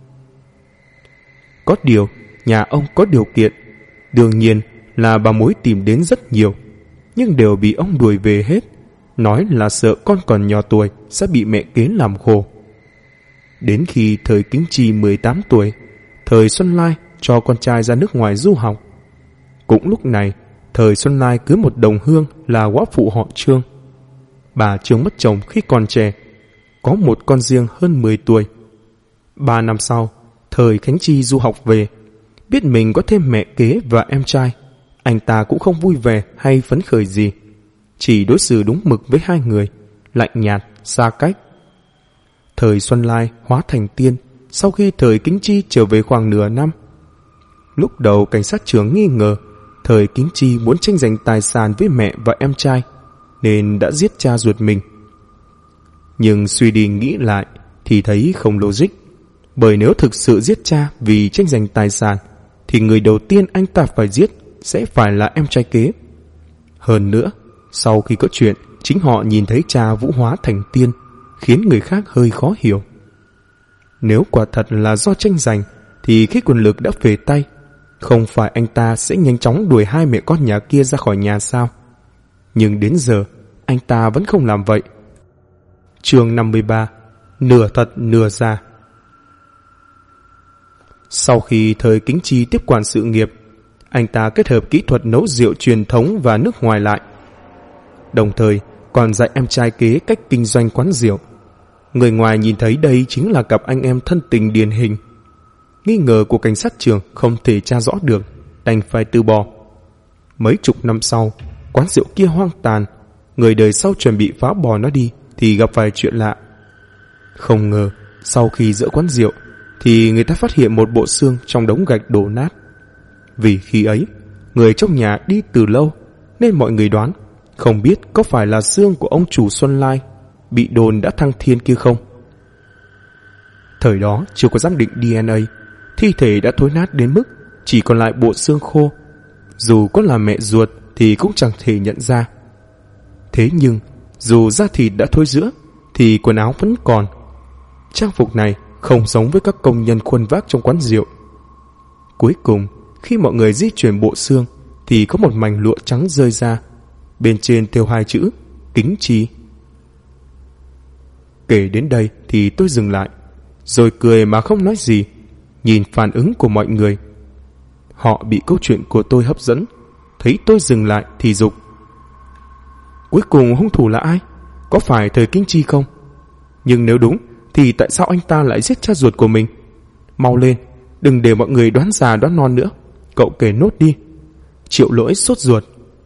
Có điều, nhà ông có điều kiện, đương nhiên là bà mối tìm đến rất nhiều, nhưng đều bị ông đuổi về hết, nói là sợ con còn nhỏ tuổi sẽ bị mẹ kế làm khổ. Đến khi thời Kính Chi 18 tuổi, thời Xuân Lai cho con trai ra nước ngoài du học. Cũng lúc này, thời Xuân Lai cưới một đồng hương là góa phụ họ Trương. Bà Trương mất chồng khi còn trẻ, có một con riêng hơn 10 tuổi. 3 năm sau, thời Khánh Chi du học về, biết mình có thêm mẹ kế và em trai, anh ta cũng không vui vẻ hay phấn khởi gì, chỉ đối xử đúng mực với hai người, lạnh nhạt, xa cách. Thời Xuân Lai hóa thành tiên sau khi thời Kính Chi trở về khoảng nửa năm. Lúc đầu cảnh sát trưởng nghi ngờ thời Kính Chi muốn tranh giành tài sản với mẹ và em trai, nên đã giết cha ruột mình. Nhưng suy đi nghĩ lại thì thấy không logic, bởi nếu thực sự giết cha vì tranh giành tài sản thì người đầu tiên anh ta phải giết sẽ phải là em trai kế. Hơn nữa, sau khi có chuyện chính họ nhìn thấy cha vũ hóa thành tiên, khiến người khác hơi khó hiểu. Nếu quả thật là do tranh giành thì khi quyền lực đã về tay, không phải anh ta sẽ nhanh chóng đuổi hai mẹ con nhà kia ra khỏi nhà sao? Nhưng đến giờ anh ta vẫn không làm vậy. Chương 53: Nửa thật nửa giả. Sau khi thời Kính Chi tiếp quản sự nghiệp, anh ta kết hợp kỹ thuật nấu rượu truyền thống và nước ngoài lại, đồng thời còn dạy em trai kế cách kinh doanh quán rượu. Người ngoài nhìn thấy đây chính là cặp anh em thân tình điển hình. Nghi ngờ của cảnh sát trưởng không thể tra rõ được, đành phải từ bỏ. Mấy chục năm sau, quán rượu kia hoang tàn, người đời sau chuẩn bị phá bỏ nó đi thì gặp phải chuyện lạ. Không ngờ sau khi dỡ quán rượu thì người ta phát hiện một bộ xương trong đống gạch đổ nát. Vì khi ấy người trong nhà đi từ lâu, nên mọi người đoán không biết có phải là xương của ông chủ Xuân Lai bị đồn đã thăng thiên kia không. Thời đó chưa có giám định DNA, thi thể đã thối nát đến mức chỉ còn lại bộ xương khô. Dù có là mẹ ruột thì cũng chẳng thể nhận ra. Thế nhưng dù da thịt đã thối rữa thì quần áo vẫn còn. Trang phục này không giống với các công nhân khuân vác trong quán rượu. Cuối cùng, khi mọi người di chuyển bộ xương thì có một mảnh lụa trắng rơi ra, bên trên thêu hai chữ Kính Chi. Kể đến đây thì tôi dừng lại, rồi cười mà không nói gì, nhìn phản ứng của mọi người. Họ bị câu chuyện của tôi hấp dẫn, thấy tôi dừng lại thì giục: Cuối cùng hung thủ là ai? Có phải thời Kính Chi không? Nhưng nếu đúng thì tại sao anh ta lại giết cha ruột của mình? Mau lên, đừng để mọi người đoán già đoán non nữa, cậu kể nốt đi. Triệu Lỗi sốt ruột.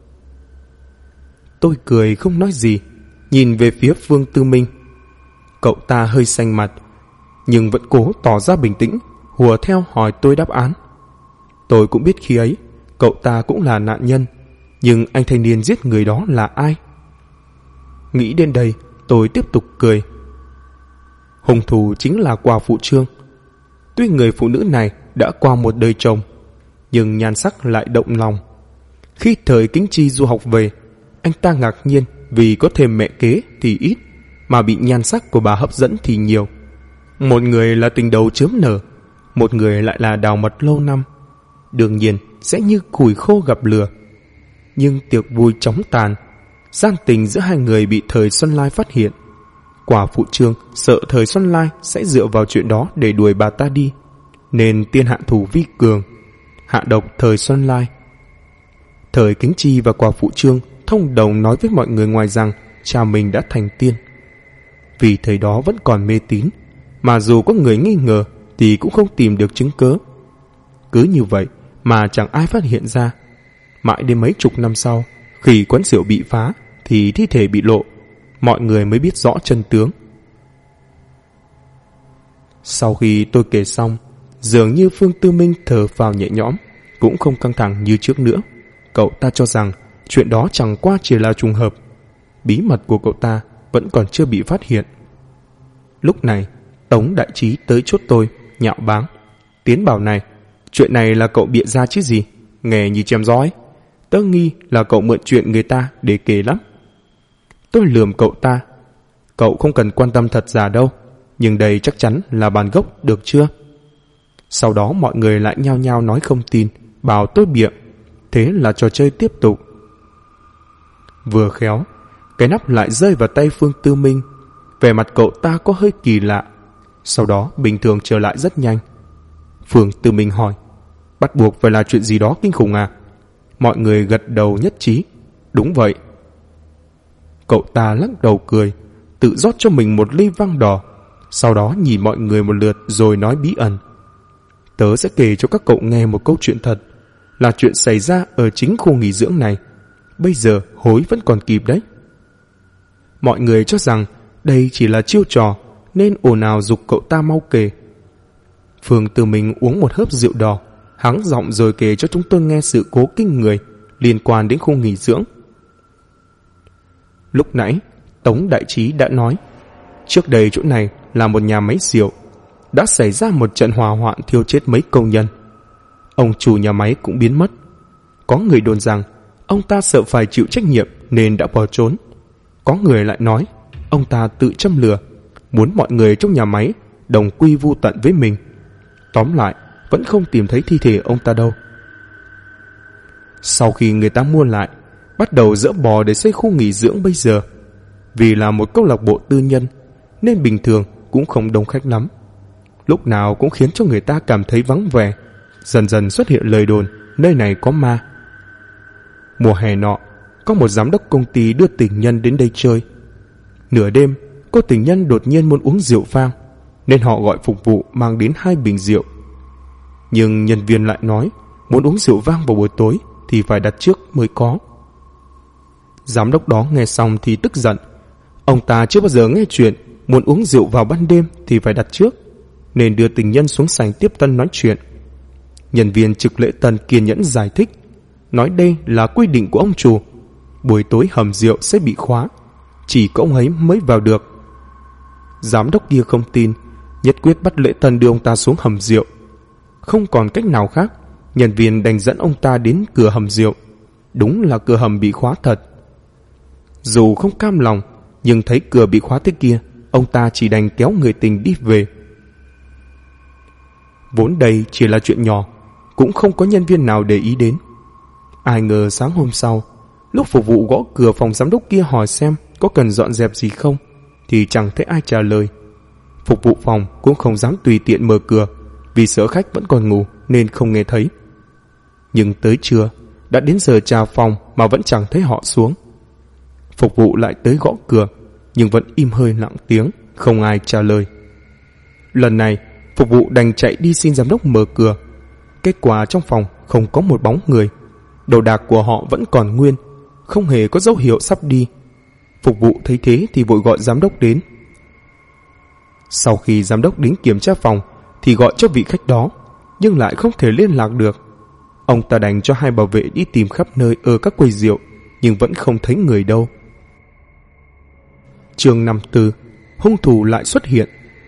Tôi cười không nói gì, nhìn về phía Vương Tư Minh. Cậu ta hơi xanh mặt, nhưng vẫn cố tỏ ra bình tĩnh, hùa theo hỏi tôi đáp án. Tôi cũng biết khi ấy cậu ta cũng là nạn nhân, nhưng anh thanh niên giết người đó là ai? Nghĩ đến đây, tôi tiếp tục cười. Hung thủ chính là quả phụ Trương. Tuy người phụ nữ này đã qua một đời chồng, nhưng nhan sắc lại động lòng. Khi thời Kính Chi du học về, anh ta ngạc nhiên vì có thêm mẹ kế thì ít, mà bị nhan sắc của bà hấp dẫn thì nhiều. Một người là tình đầu chớm nở, một người lại là đào mật lâu năm. Đương nhiên sẽ như củi khô gặp lửa. Nhưng tiệc vui chóng tàn, gian tình giữa hai người bị thời Xuân Lai phát hiện. Quả phụ Trương sợ thời Xuân Lai sẽ dựa vào chuyện đó để đuổi bà ta đi, nên tiên hạ thủ vi cường, hạ độc thời Xuân Lai. Thời Kính Chi và quả phụ Trương thông đồng nói với mọi người ngoài rằng cha mình đã thành tiên. Vì thời đó vẫn còn mê tín, mà dù có người nghi ngờ thì cũng không tìm được chứng cớ. Cứ như vậy mà chẳng ai phát hiện ra. Mãi đến mấy chục năm sau, khi quán rượu bị phá thì thi thể bị lộ, mọi người mới biết rõ chân tướng. Sau khi tôi kể xong, dường như Phương Tư Minh thở phào nhẹ nhõm, cũng không căng thẳng như trước nữa. Cậu ta cho rằng chuyện đó chẳng qua chỉ là trùng hợp. Bí mật của cậu ta vẫn còn chưa bị phát hiện. Lúc này, Tống Đại Trí tới chốt tôi, nhạo báng. Tiến bảo này, chuyện này là cậu bịa ra chứ gì, nghe như chém gió ấy. Tớ nghi là cậu mượn chuyện người ta để kể lắm. Tôi lườm cậu ta. Cậu không cần quan tâm thật giả đâu, nhưng đây chắc chắn là bản gốc, được chưa? Sau đó mọi người lại nhao nhao nói không tin, bảo tôi bịa. Thế là trò chơi tiếp tục. Vừa khéo, cái nắp lại rơi vào tay Phương Tư Minh. Vẻ mặt cậu ta có hơi kỳ lạ, sau đó bình thường trở lại rất nhanh. Phương Tư Minh hỏi, bắt buộc phải là chuyện gì đó kinh khủng à? Mọi người gật đầu nhất trí, đúng vậy. Cậu ta lắc đầu cười, tự rót cho mình một ly vang đỏ, sau đó nhìn mọi người một lượt rồi nói bí ẩn. Tớ sẽ kể cho các cậu nghe một câu chuyện thật, là chuyện xảy ra ở chính khu nghỉ dưỡng này. Bây giờ hối vẫn còn kịp đấy. Mọi người cho rằng đây chỉ là chiêu trò, nên ồn ào giục cậu ta mau kể. Phương Tư Minh uống một hớp rượu đỏ, hắng giọng rồi kể cho chúng tôi nghe sự cố kinh người liên quan đến khu nghỉ dưỡng. Lúc nãy, Tống Đại Trí đã nói, trước đây chỗ này là một nhà máy rượu, đã xảy ra một trận hỏa hoạn thiêu chết mấy công nhân. Ông chủ nhà máy cũng biến mất. Có người đồn rằng ông ta sợ phải chịu trách nhiệm nên đã bỏ trốn. Có người lại nói ông ta tự châm lửa, muốn mọi người trong nhà máy đồng quy vu tận với mình. Tóm lại, vẫn không tìm thấy thi thể ông ta đâu. Sau khi người ta mua lại, bắt đầu dỡ bò để xây khu nghỉ dưỡng bây giờ. Vì là một câu lạc bộ tư nhân, nên bình thường cũng không đông khách lắm. Lúc nào cũng khiến cho người ta cảm thấy vắng vẻ. Dần dần xuất hiện lời đồn nơi này có ma. Mùa hè nọ, có một giám đốc công ty đưa tình nhân đến đây chơi. Nửa đêm, cô tình nhân đột nhiên muốn uống rượu vang, nên họ gọi phục vụ mang đến 2 bình rượu. Nhưng nhân viên lại nói muốn uống rượu vang vào buổi tối thì phải đặt trước mới có. Giám đốc đó nghe xong thì tức giận. Ông ta chưa bao giờ nghe chuyện muốn uống rượu vào ban đêm thì phải đặt trước, nên đưa tình nhân xuống sảnh tiếp tân nói chuyện. Nhân viên trực lễ tân kiên nhẫn giải thích, nói đây là quy định của ông chủ, buổi tối hầm rượu sẽ bị khóa, chỉ có ông ấy mới vào được. Giám đốc kia không tin, nhất quyết bắt lễ tân đưa ông ta xuống hầm rượu. Không còn cách nào khác, nhân viên đành dẫn ông ta đến cửa hầm rượu. Đúng là cửa hầm bị khóa thật. Dù không cam lòng, nhưng thấy cửa bị khóa thế kia, ông ta chỉ đành kéo người tình đi về. Vốn đây chỉ là chuyện nhỏ, cũng không có nhân viên nào để ý đến. Ai ngờ sáng hôm sau, lúc phục vụ gõ cửa phòng giám đốc kia hỏi xem có cần dọn dẹp gì không, thì chẳng thấy ai trả lời. Phục vụ phòng cũng không dám tùy tiện mở cửa, vì sợ khách vẫn còn ngủ nên không nghe thấy. Nhưng tới trưa, đã đến giờ trà phòng mà vẫn chẳng thấy họ xuống. Phục vụ lại tới gõ cửa, nhưng vẫn im hơi lặng tiếng, không ai trả lời. Lần này, phục vụ đành chạy đi xin giám đốc mở cửa. Kết quả trong phòng không có một bóng người. Đồ đạc của họ vẫn còn nguyên, không hề có dấu hiệu sắp đi. Phục vụ thấy thế thì vội gọi giám đốc đến. Sau khi giám đốc đến kiểm tra phòng thì gọi cho vị khách đó, nhưng lại không thể liên lạc được. Ông ta đành cho 2 bảo vệ đi tìm khắp nơi ở các quầy rượu, nhưng vẫn không thấy người đâu. Chương 54, hung thủ lại xuất hiện.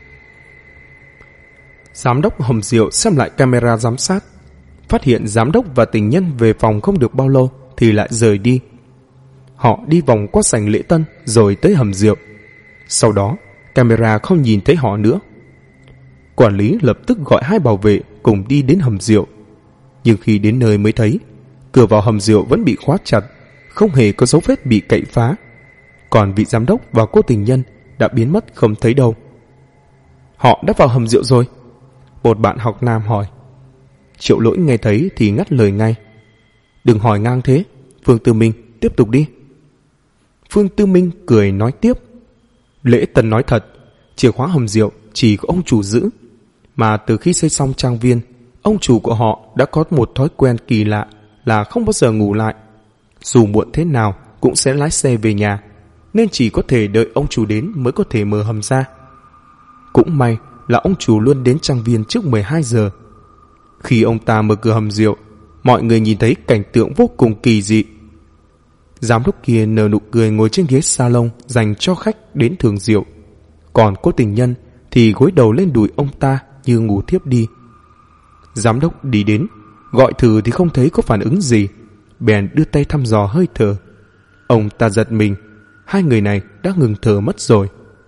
Giám đốc hầm rượu xem lại camera giám sát, phát hiện giám đốc và tình nhân về phòng không được bao lâu thì lại rời đi. Họ đi vòng qua sảnh lễ tân rồi tới hầm rượu. Sau đó camera không nhìn thấy họ nữa. Quản lý lập tức gọi 2 bảo vệ cùng đi đến hầm rượu. Nhưng khi đến nơi mới thấy cửa vào hầm rượu vẫn bị khóa chặt, không hề có dấu vết bị cậy phá. Còn vị giám đốc và cô tình nhân đã biến mất không thấy đâu. Họ đã vào hầm rượu rồi? Một bạn học nam hỏi. Triệu Lỗi nghe thấy thì ngắt lời ngay. Đừng hỏi ngang thế, Phương Tư Minh, tiếp tục đi. Phương Tư Minh cười nói tiếp. Lễ tân nói thật, chìa khóa hầm rượu chỉ có ông chủ giữ. Mà từ khi xây xong trang viên, ông chủ của họ đã có một thói quen kỳ lạ là không bao giờ ngủ lại. Dù muộn thế nào cũng sẽ lái xe về nhà. nên chỉ có thể đợi ông chủ đến mới có thể mở hầm ra. Cũng may là ông chủ luôn đến trang viên trước 12 giờ. Khi ông ta mở cửa hầm rượu, mọi người nhìn thấy cảnh tượng vô cùng kỳ dị. Giám đốc kia nở nụ cười ngồi trên ghế salon dành cho khách đến thưởng rượu, còn cô tình nhân thì gối đầu lên đùi ông ta như ngủ thiếp đi. Giám đốc đi đến, gọi thử thì không thấy có phản ứng gì, bèn đưa tay thăm dò hơi thở. Ông ta giật mình, hai người này đã ngừng thở mất rồi.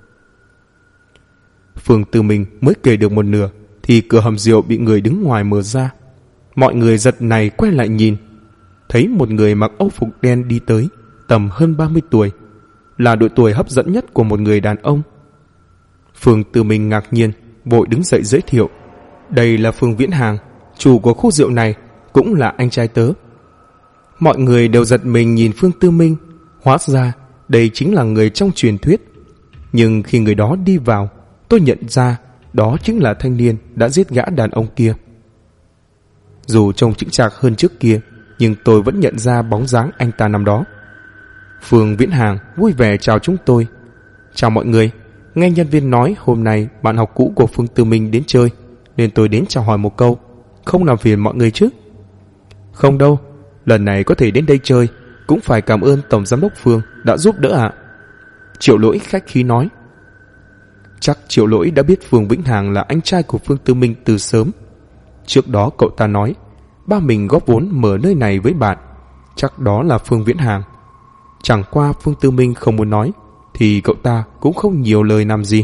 Phương Tư Minh mới kể được một nửa thì cửa hầm rượu bị người đứng ngoài mở ra. Mọi người giật này quay lại nhìn, thấy một người mặc âu phục đen đi tới, tầm hơn 30 tuổi, là độ tuổi hấp dẫn nhất của một người đàn ông. Phương Tư Minh ngạc nhiên, vội đứng dậy giới thiệu. Đây là Phương Viễn Hàng, chủ của khu rượu này, cũng là anh trai tớ. Mọi người đều giật mình nhìn Phương Tư Minh, hóa ra đây chính là người trong truyền thuyết. Nhưng khi người đó đi vào, tôi nhận ra đó chính là thanh niên đã giết gã đàn ông kia. Dù trông chững chạc hơn trước kia, nhưng tôi vẫn nhận ra bóng dáng anh ta năm đó. Phương Viễn Hàng vui vẻ chào chúng tôi. Chào mọi người, nghe nhân viên nói hôm nay bạn học cũ của Phương Tư Minh đến chơi, nên tôi đến chào hỏi một câu. Không làm phiền mọi người chứ? Không đâu, lần này có thể đến đây chơi cũng phải cảm ơn Tổng Giám đốc Phương đã giúp đỡ ạ. Triệu Lỗi khách khí nói. Chắc Triệu Lỗi đã biết Phương Vĩnh Hàng là anh trai của Phương Tư Minh từ sớm. Trước đó cậu ta nói ba mình góp vốn mở nơi này với bạn, chắc đó là Phương Viễn Hàng. Chẳng qua Phương Tư Minh không muốn nói thì cậu ta cũng không nhiều lời làm gì.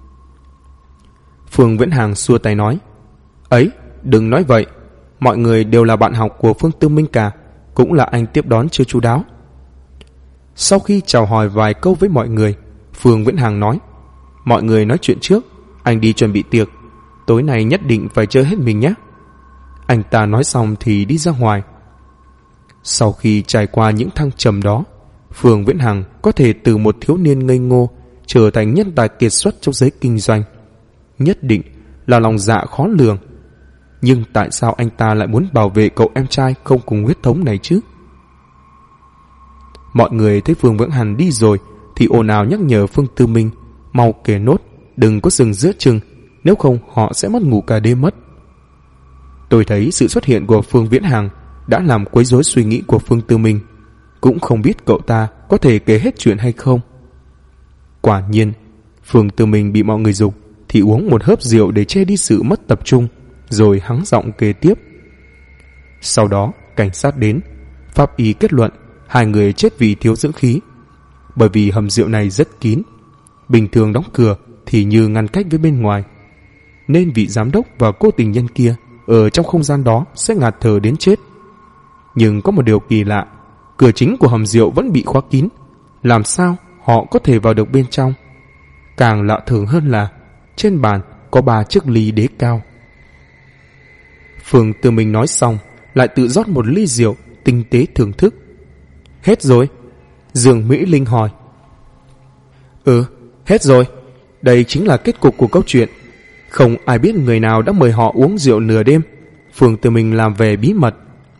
Phương Viễn Hàng xua tay nói, ấy, đừng nói vậy, mọi người đều là bạn học của Phương Tư Minh cả, cũng là anh tiếp đón chưa chu đáo. Sau khi chào hỏi vài câu với mọi người, Phương Viễn Hàng nói, mọi người nói chuyện trước, anh đi chuẩn bị tiệc, tối nay nhất định phải chơi hết mình nhé. Anh ta nói xong thì đi ra ngoài. Sau khi trải qua những thăng trầm đó, Phương Viễn Hằng có thể từ một thiếu niên ngây ngô trở thành nhân tài kiệt xuất trong giới kinh doanh, nhất định là lòng dạ khó lường. Nhưng tại sao anh ta lại muốn bảo vệ cậu em trai không cùng huyết thống này chứ? Mọi người thấy Phương Viễn Hằng đi rồi thì ồn ào nhắc nhở Phương Tư Minh mau kể nốt, đừng có dừng giữa chừng, nếu không họ sẽ mất ngủ cả đêm mất. Tôi thấy sự xuất hiện của Phương Viễn Hằng đã làm quấy rối suy nghĩ của Phương Tư Minh, cũng không biết cậu ta có thể kể hết chuyện hay không. Quả nhiên, Phương Tư Minh bị mọi người giục thì uống một hớp rượu để che đi sự mất tập trung, rồi hắng giọng kể tiếp. Sau đó, cảnh sát đến, pháp y kết luận hai người chết vì thiếu dưỡng khí. Bởi vì hầm rượu này rất kín, bình thường đóng cửa thì như ngăn cách với bên ngoài, nên vị giám đốc và cô tình nhân kia ở trong không gian đó sẽ ngạt thở đến chết. Nhưng có một điều kỳ lạ, cửa chính của hầm rượu vẫn bị khóa kín, làm sao họ có thể vào được bên trong? Càng lạ thường hơn là trên bàn có 3 chiếc ly đế cao. Phương Tư Minh nói xong lại tự rót một ly rượu tinh tế thưởng thức. Hết rồi? Dương Mỹ Linh hỏi. Hết rồi. Đây chính là kết cục của câu chuyện. Không ai biết người nào đã mời họ uống rượu nửa đêm. Phương Tư Minh làm về bí mật.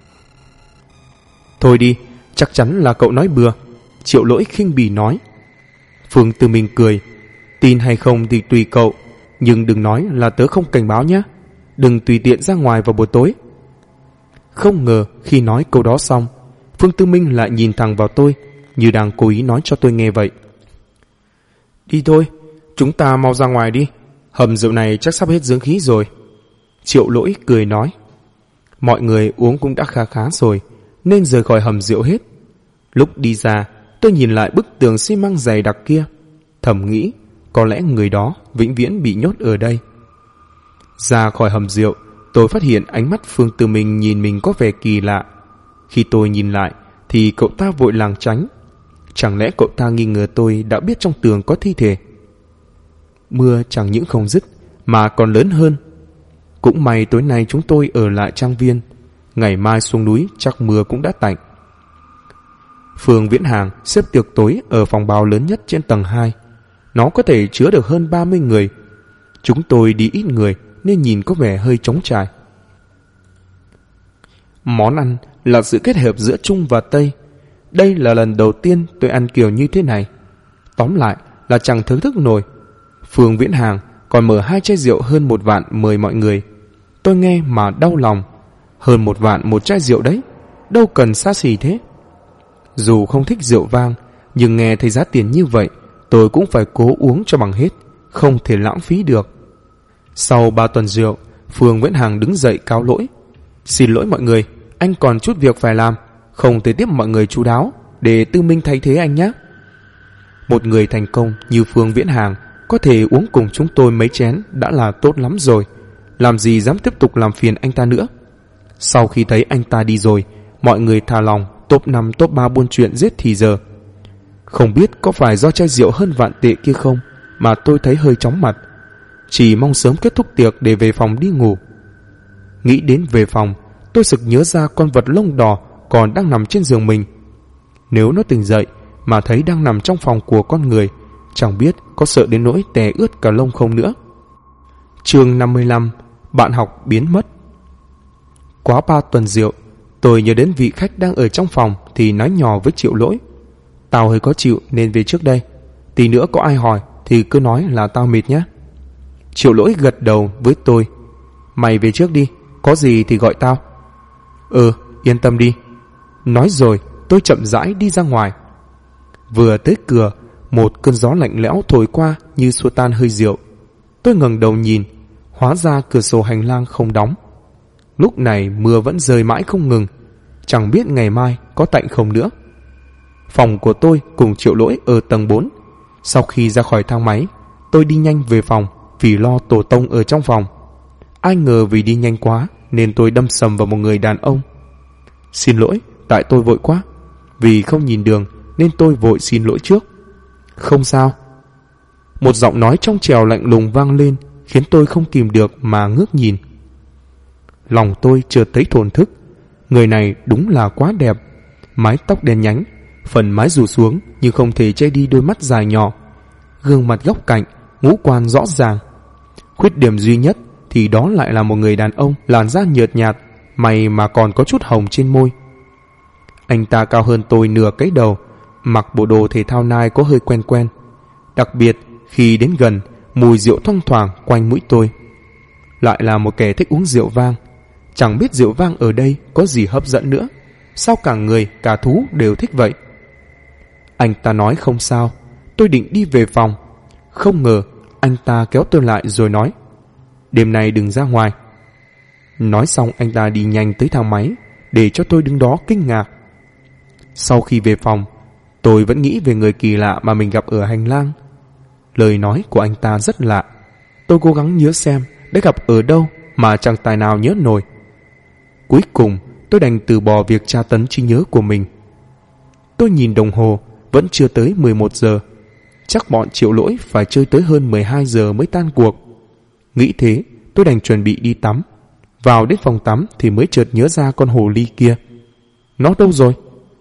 Thôi đi, chắc chắn là cậu nói bừa, Triệu Lỗi khinh bỉ nói. Phương Tư Minh cười. Tin hay không thì tùy cậu, nhưng đừng nói là tớ không cảnh báo nhé. Đừng tùy tiện ra ngoài vào buổi tối. Không ngờ khi nói câu đó xong, Phương Tư Minh lại nhìn thẳng vào tôi, như đang cố ý nói cho tôi nghe vậy. Đi thôi, chúng ta mau ra ngoài đi, hầm rượu này chắc sắp hết dưỡng khí rồi. Triệu Lỗi cười nói. Mọi người uống cũng đã khá khá rồi, nên rời khỏi hầm rượu hết. Lúc đi ra, tôi nhìn lại bức tường xi măng dày đặc kia, thầm nghĩ có lẽ người đó vĩnh viễn bị nhốt ở đây. Ra khỏi hầm rượu, tôi phát hiện ánh mắt Phương Tư Minh nhìn mình có vẻ kỳ lạ. Khi tôi nhìn lại thì cậu ta vội lảng tránh. Chẳng lẽ cậu ta nghi ngờ tôi đã biết trong tường có thi thể? Mưa chẳng những không dứt mà còn lớn hơn. Cũng may tối nay chúng tôi ở lại trang viên, ngày mai xuống núi chắc mưa cũng đã tạnh. Phương Viễn Hàng xếp tiệc tối ở phòng bao lớn nhất trên tầng 2. Nó có thể chứa được hơn 30 người. Chúng tôi đi ít người nên nhìn có vẻ hơi trống trải. Món ăn là sự kết hợp giữa Trung và Tây. Đây là lần đầu tiên tôi ăn kiểu như thế này. Tóm lại là chẳng thưởng thức nổi. Phương Viễn Hàng còn mở 2 chai rượu hơn 1 vạn mời mọi người. Tôi nghe mà đau lòng. Hơn 1 vạn một chai rượu đấy, đâu cần xa xỉ thế. Dù không thích rượu vang, nhưng nghe thấy giá tiền như vậy, tôi cũng phải cố uống cho bằng hết, không thể lãng phí được. Sau 3 tuần rượu, Phương Viễn Hàng đứng dậy cáo lỗi. Xin lỗi mọi người, anh còn chút việc phải làm, không thể tiếp mọi người chú đáo, để Tư Minh thay thế anh nhé. Một người thành công như Phương Viễn Hàng có thể uống cùng chúng tôi mấy chén đã là tốt lắm rồi, làm gì dám tiếp tục làm phiền anh ta nữa. Sau khi thấy anh ta đi rồi, mọi người thả lòng top 5 top 3 buôn chuyện giết thì giờ. Không biết có phải do chai rượu hơn vạn tệ kia không mà tôi thấy hơi chóng mặt, chỉ mong sớm kết thúc tiệc để về phòng đi ngủ. Nghĩ đến về phòng, tôi sực nhớ ra con vật lông đỏ còn đang nằm trên giường mình. Nếu nó tỉnh dậy mà thấy đang nằm trong phòng của con người, chẳng biết có sợ đến nỗi tè ướt cả lông không nữa. Chương 55. Bạn học biến mất. Quá 3 tuần rượu, tôi nhớ đến vị khách đang ở trong phòng thì nói nhỏ với Triệu Lỗi: Tao hơi có chịu nên về trước đây, tí nữa có ai hỏi thì cứ nói là tao mệt nhé. Triệu Lỗi gật đầu với tôi: Mày về trước đi, có gì thì gọi tao. Yên tâm đi. Nói rồi tôi chậm rãi đi ra ngoài. Vừa tới cửa, một cơn gió lạnh lẽo thổi qua như xua tan hơi rượu. Tôi ngẩng đầu nhìn, hóa ra cửa sổ hành lang không đóng. Lúc này mưa vẫn rơi mãi không ngừng, chẳng biết ngày mai có tạnh không nữa. Phòng của tôi cùng Triệu Lỗi ở tầng 4. Sau khi ra khỏi thang máy, tôi đi nhanh về phòng vì lo tổ tông ở trong phòng. Ai ngờ vì đi nhanh quá nên tôi đâm sầm vào một người đàn ông. Xin lỗi, tại tôi vội quá. Vì không nhìn đường nên tôi vội xin lỗi trước. Không sao. Một giọng nói trong trẻo lạnh lùng vang lên, khiến tôi không kìm được mà ngước nhìn. Lòng tôi chợt thấy thổn thức. Người này đúng là quá đẹp. Mái tóc đen nhánh, phần mái rủ xuống nhưng không thể che đi đôi mắt dài nhỏ. Gương mặt góc cạnh, ngũ quan rõ ràng. Khuyết điểm duy nhất thì đó lại là một người đàn ông làn da nhợt nhạt, mày mà còn có chút hồng trên môi. Anh ta cao hơn tôi nửa cái đầu, mặc bộ đồ thể thao Nike có hơi quen quen. Đặc biệt khi đến gần, mùi rượu thoang thoảng quanh mũi tôi. Lại là một kẻ thích uống rượu vang. Chẳng biết rượu vang ở đây có gì hấp dẫn nữa, sao cả người cả thú đều thích vậy. Anh ta nói không sao. Tôi định đi về phòng, không ngờ anh ta kéo tôi lại rồi nói: Đêm nay đừng ra ngoài. Nói xong anh ta đi nhanh tới thang máy, để cho tôi đứng đó kinh ngạc. Sau khi về phòng, tôi vẫn nghĩ về người kỳ lạ mà mình gặp ở hành lang. Lời nói của anh ta rất lạ. Tôi cố gắng nhớ xem đã gặp ở đâu mà chẳng tài nào nhớ nổi. Cuối cùng tôi đành từ bỏ việc tra tấn trí nhớ của mình. Tôi nhìn đồng hồ, vẫn chưa tới 11 giờ. Chắc bọn Triệu Lỗi phải chơi tới hơn 12 giờ mới tan cuộc. Nghĩ thế, tôi đành chuẩn bị đi tắm. Vào đến phòng tắm thì mới chợt nhớ ra con hồ ly kia. Nó đâu rồi?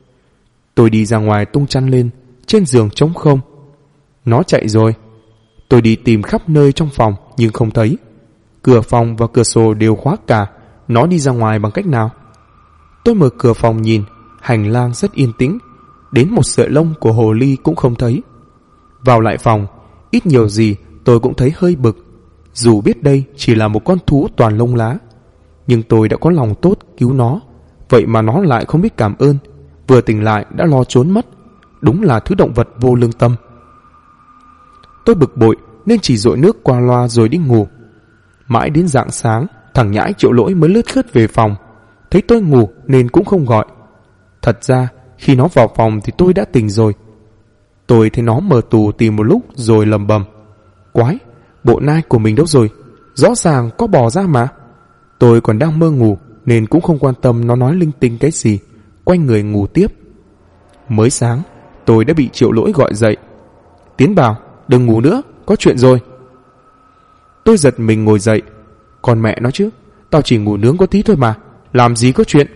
Tôi đi ra ngoài tung chăn lên, trên giường trống không. Nó chạy rồi. Tôi đi tìm khắp nơi trong phòng nhưng không thấy. Cửa phòng và cửa sổ đều khóa cả. Nó đi ra ngoài bằng cách nào? Tôi mở cửa phòng nhìn, hành lang rất yên tĩnh, đến một sợi lông của hồ ly cũng không thấy. Vào lại phòng, ít nhiều gì tôi cũng thấy hơi bực. Dù biết đây chỉ là một con thú toàn lông lá, nhưng tôi đã có lòng tốt cứu nó, vậy mà nó lại không biết cảm ơn. Vừa tỉnh lại đã lo trốn mất. Đúng là thứ động vật vô lương tâm. Tôi bực bội nên chỉ dội nước qua loa rồi đi ngủ. Mãi đến rạng sáng, thằng nhãi Triệu Lỗi mới lướt khướt về phòng. Thấy tôi ngủ nên cũng không gọi. Thật ra khi nó vào phòng thì tôi đã tỉnh rồi. Tôi thấy nó mở tủ tìm một lúc rồi lầm bầm: Quái, bộ Nike của mình đâu rồi? Rõ ràng có bỏ ra mà. Tôi còn đang mơ ngủ nên cũng không quan tâm nó nói linh tinh cái gì, quay người ngủ tiếp. Mới sáng tôi đã bị Triệu Lỗi gọi dậy: Tiến vào, đừng ngủ nữa, có chuyện rồi. Tôi giật mình ngồi dậy. Còn mẹ nó chứ, tao chỉ ngủ nướng có tí thôi mà, làm gì có chuyện.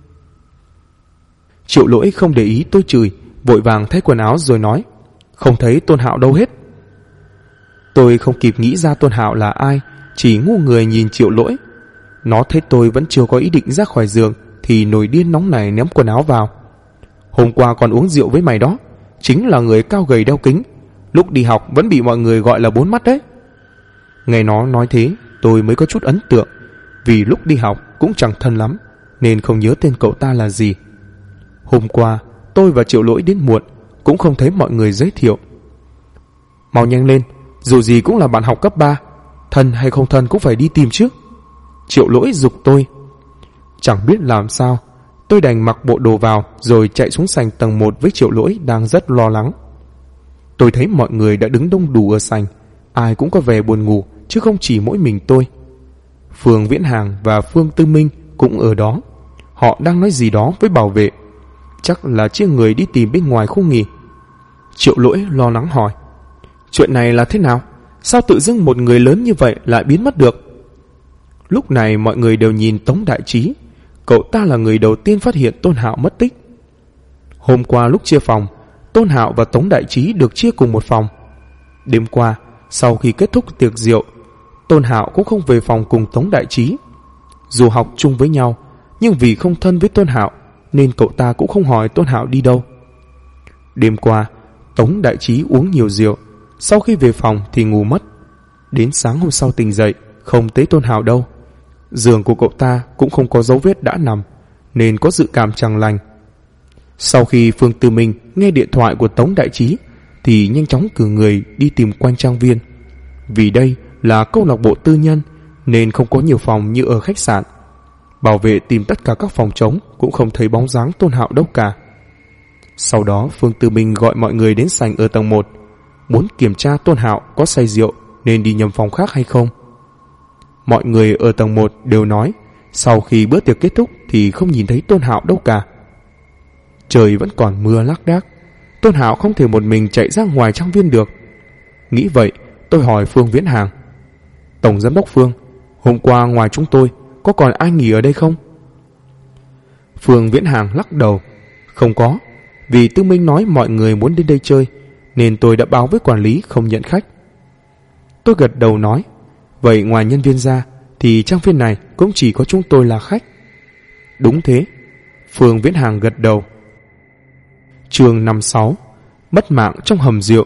Triệu Lỗi không để ý tôi chửi, vội vàng thay quần áo rồi nói: Không thấy Tôn Hạo đâu hết. Tôi không kịp nghĩ ra Tôn Hạo là ai, chỉ ngu người nhìn Triệu Lỗi. Nó thấy tôi vẫn chưa có ý định ra khỏi giường thì nổi điên nóng này ném quần áo vào: Hôm qua còn uống rượu với mày đó, chính là người cao gầy đeo kính, lúc đi học vẫn bị mọi người gọi là bốn mắt đấy. Nghe nó nói thế, tôi mới có chút ấn tượng, vì lúc đi học cũng chẳng thân lắm, nên không nhớ tên cậu ta là gì. Hôm qua, tôi và Triệu Lỗi đến muộn, cũng không thấy mọi người giới thiệu. Mau nhanh lên, dù gì cũng là bạn học cấp 3, thân hay không thân cũng phải đi tìm trước. Triệu Lỗi giục tôi. Chẳng biết làm sao, tôi đành mặc bộ đồ vào rồi chạy xuống sảnh tầng 1 với Triệu Lỗi đang rất lo lắng. Tôi thấy mọi người đã đứng đông đủ ở sảnh, ai cũng có vẻ buồn ngủ, chứ không chỉ mỗi mình tôi. Phương Viễn Hàng và Phương Tư Minh cũng ở đó. Họ đang nói gì đó với bảo vệ, chắc là chia người đi tìm bên ngoài khu nghỉ. Triệu Lỗi lo lắng hỏi: chuyện này là thế nào? Sao tự dưng một người lớn như vậy lại biến mất được? Lúc này mọi người đều nhìn Tống Đại Trí. Cậu ta là người đầu tiên phát hiện Tôn Hạo mất tích. Hôm qua lúc chia phòng, Tôn Hạo và Tống Đại Trí được chia cùng một phòng. Đêm qua, sau khi kết thúc tiệc rượu, Tôn Hạo cũng không về phòng cùng Tống Đại Trí. Dù học chung với nhau, nhưng vì không thân với Tôn Hạo nên cậu ta cũng không hỏi Tôn Hạo đi đâu. Đêm qua, Tống Đại Trí uống nhiều rượu, sau khi về phòng thì ngủ mất. Đến sáng hôm sau tỉnh dậy, không thấy Tôn Hạo đâu. Giường của cậu ta cũng không có dấu vết đã nằm, nên có dự cảm chẳng lành. Sau khi Phương Tư Minh nghe điện thoại của Tống Đại Trí thì nhanh chóng cử người đi tìm quanh trang viên. Vì đây là câu lạc bộ tư nhân nên không có nhiều phòng như ở khách sạn. Bảo vệ tìm tất cả các phòng trống cũng không thấy bóng dáng Tôn Hạo đâu cả. Sau đó Phương Tư Minh gọi mọi người đến sảnh ở tầng 1, muốn kiểm tra Tôn Hạo có say rượu nên đi nhầm phòng khác hay không. Mọi người ở tầng 1 đều nói sau khi bữa tiệc kết thúc thì không nhìn thấy Tôn Hạo đâu cả. Trời vẫn còn mưa lác đác, Tôn Hạo không thể một mình chạy ra ngoài trang viên được. Nghĩ vậy, tôi hỏi Phương Viễn Hàng: Tổng giám đốc Phương, hôm qua ngoài chúng tôi có còn ai nghỉ ở đây không? Phương Viễn Hàng lắc đầu: không có, vì Tư Minh nói mọi người muốn đến đây chơi nên tôi đã báo với quản lý không nhận khách. Tôi gật đầu nói: vậy ngoài nhân viên ra thì trang viên này cũng chỉ có chúng tôi là khách. Đúng thế, Phương Viễn Hàng gật đầu. Chương 56: Mất mạng trong hầm rượu.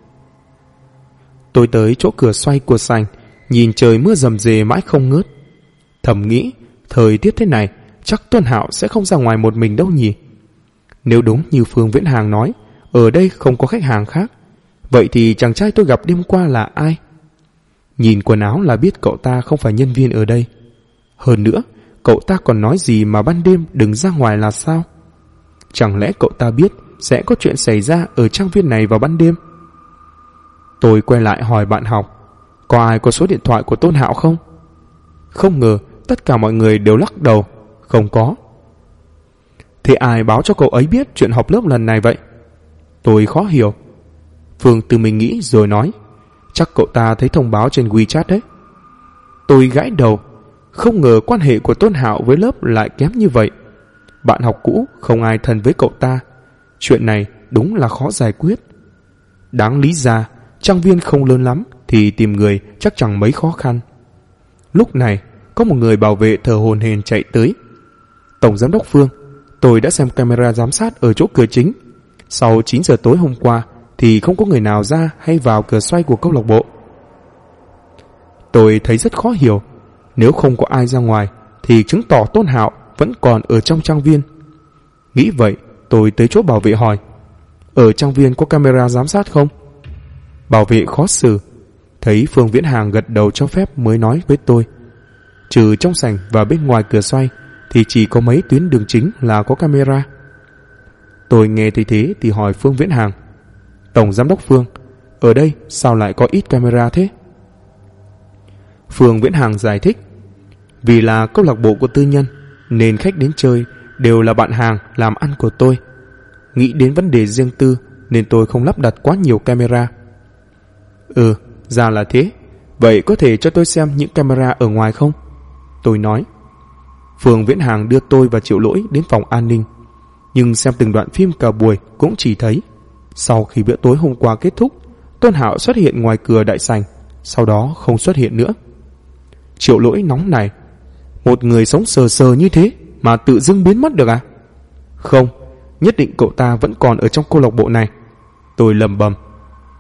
Tôi tới chỗ cửa xoay của sảnh, nhìn trời mưa rầm rề mãi không ngớt. Thầm nghĩ, thời tiết thế này chắc Tôn Hạo sẽ không ra ngoài một mình đâu nhỉ. Nếu đúng như Phương Viễn Hàng nói, ở đây không có khách hàng khác, vậy thì chàng trai tôi gặp đêm qua là ai? Nhìn quần áo là biết cậu ta không phải nhân viên ở đây. Hơn nữa, cậu ta còn nói gì mà ban đêm đừng ra ngoài là sao? Chẳng lẽ cậu ta biết sẽ có chuyện xảy ra ở trang viên này vào ban đêm? Tôi quay lại hỏi bạn học: có ai có số điện thoại của Tôn Hạo không? Không ngờ tất cả mọi người đều lắc đầu: không có. Thế ai báo cho cậu ấy biết chuyện họp lớp lần này vậy? Tôi khó hiểu. Phương Tư Minh nghĩ rồi nói: chắc cậu ta thấy thông báo trên WeChat đấy. Tôi gãi đầu, không ngờ quan hệ của Tôn Hạo với lớp lại kém như vậy. Bạn học cũ không ai thân với cậu ta, chuyện này đúng là khó giải quyết. Đáng lý ra trang viên không lớn lắm thì tìm người chắc chẳng mấy khó khăn. Lúc này có một người bảo vệ thở hổn hển chạy tới: Tổng giám đốc Phương, tôi đã xem camera giám sát ở chỗ cửa chính. Sau 9 giờ tối hôm qua thì không có người nào ra hay vào cửa xoay của câu lạc bộ. Tôi thấy rất khó hiểu. Nếu không có ai ra ngoài thì chứng tỏ Tôn Hạo vẫn còn ở trong trang viên. Nghĩ vậy, tôi tới chỗ bảo vệ hỏi: ở trang viên có camera giám sát không? Bảo vệ khó xử, thấy Phương Viễn Hàng gật đầu cho phép mới nói với tôi: trừ trong sảnh và bên ngoài cửa xoay thì chỉ có mấy tuyến đường chính là có camera. Tôi nghe thấy thế thì hỏi Phương Viễn Hàng: Tổng giám đốc Phương, ở đây sao lại có ít camera thế? Phương Viễn Hàng giải thích: vì là câu lạc bộ của tư nhân nên khách đến chơi đều là bạn hàng làm ăn của tôi. Nghĩ đến vấn đề riêng tư nên tôi không lắp đặt quá nhiều camera. Ra là thế. Vậy có thể cho tôi xem những camera ở ngoài không? Tôi nói. Phương Viễn Hàng đưa tôi và Triệu Lỗi đến phòng an ninh, nhưng xem từng đoạn phim cả buổi cũng chỉ thấy sau khi bữa tối hôm qua kết thúc, Tôn Hạo xuất hiện ngoài cửa đại sảnh, sau đó không xuất hiện nữa. Triệu Lỗi nóng này: một người sống sờ sờ như thế mà tự dưng biến mất được à? Không, nhất định cậu ta vẫn còn ở trong câu lạc bộ này. Tôi lầm bầm.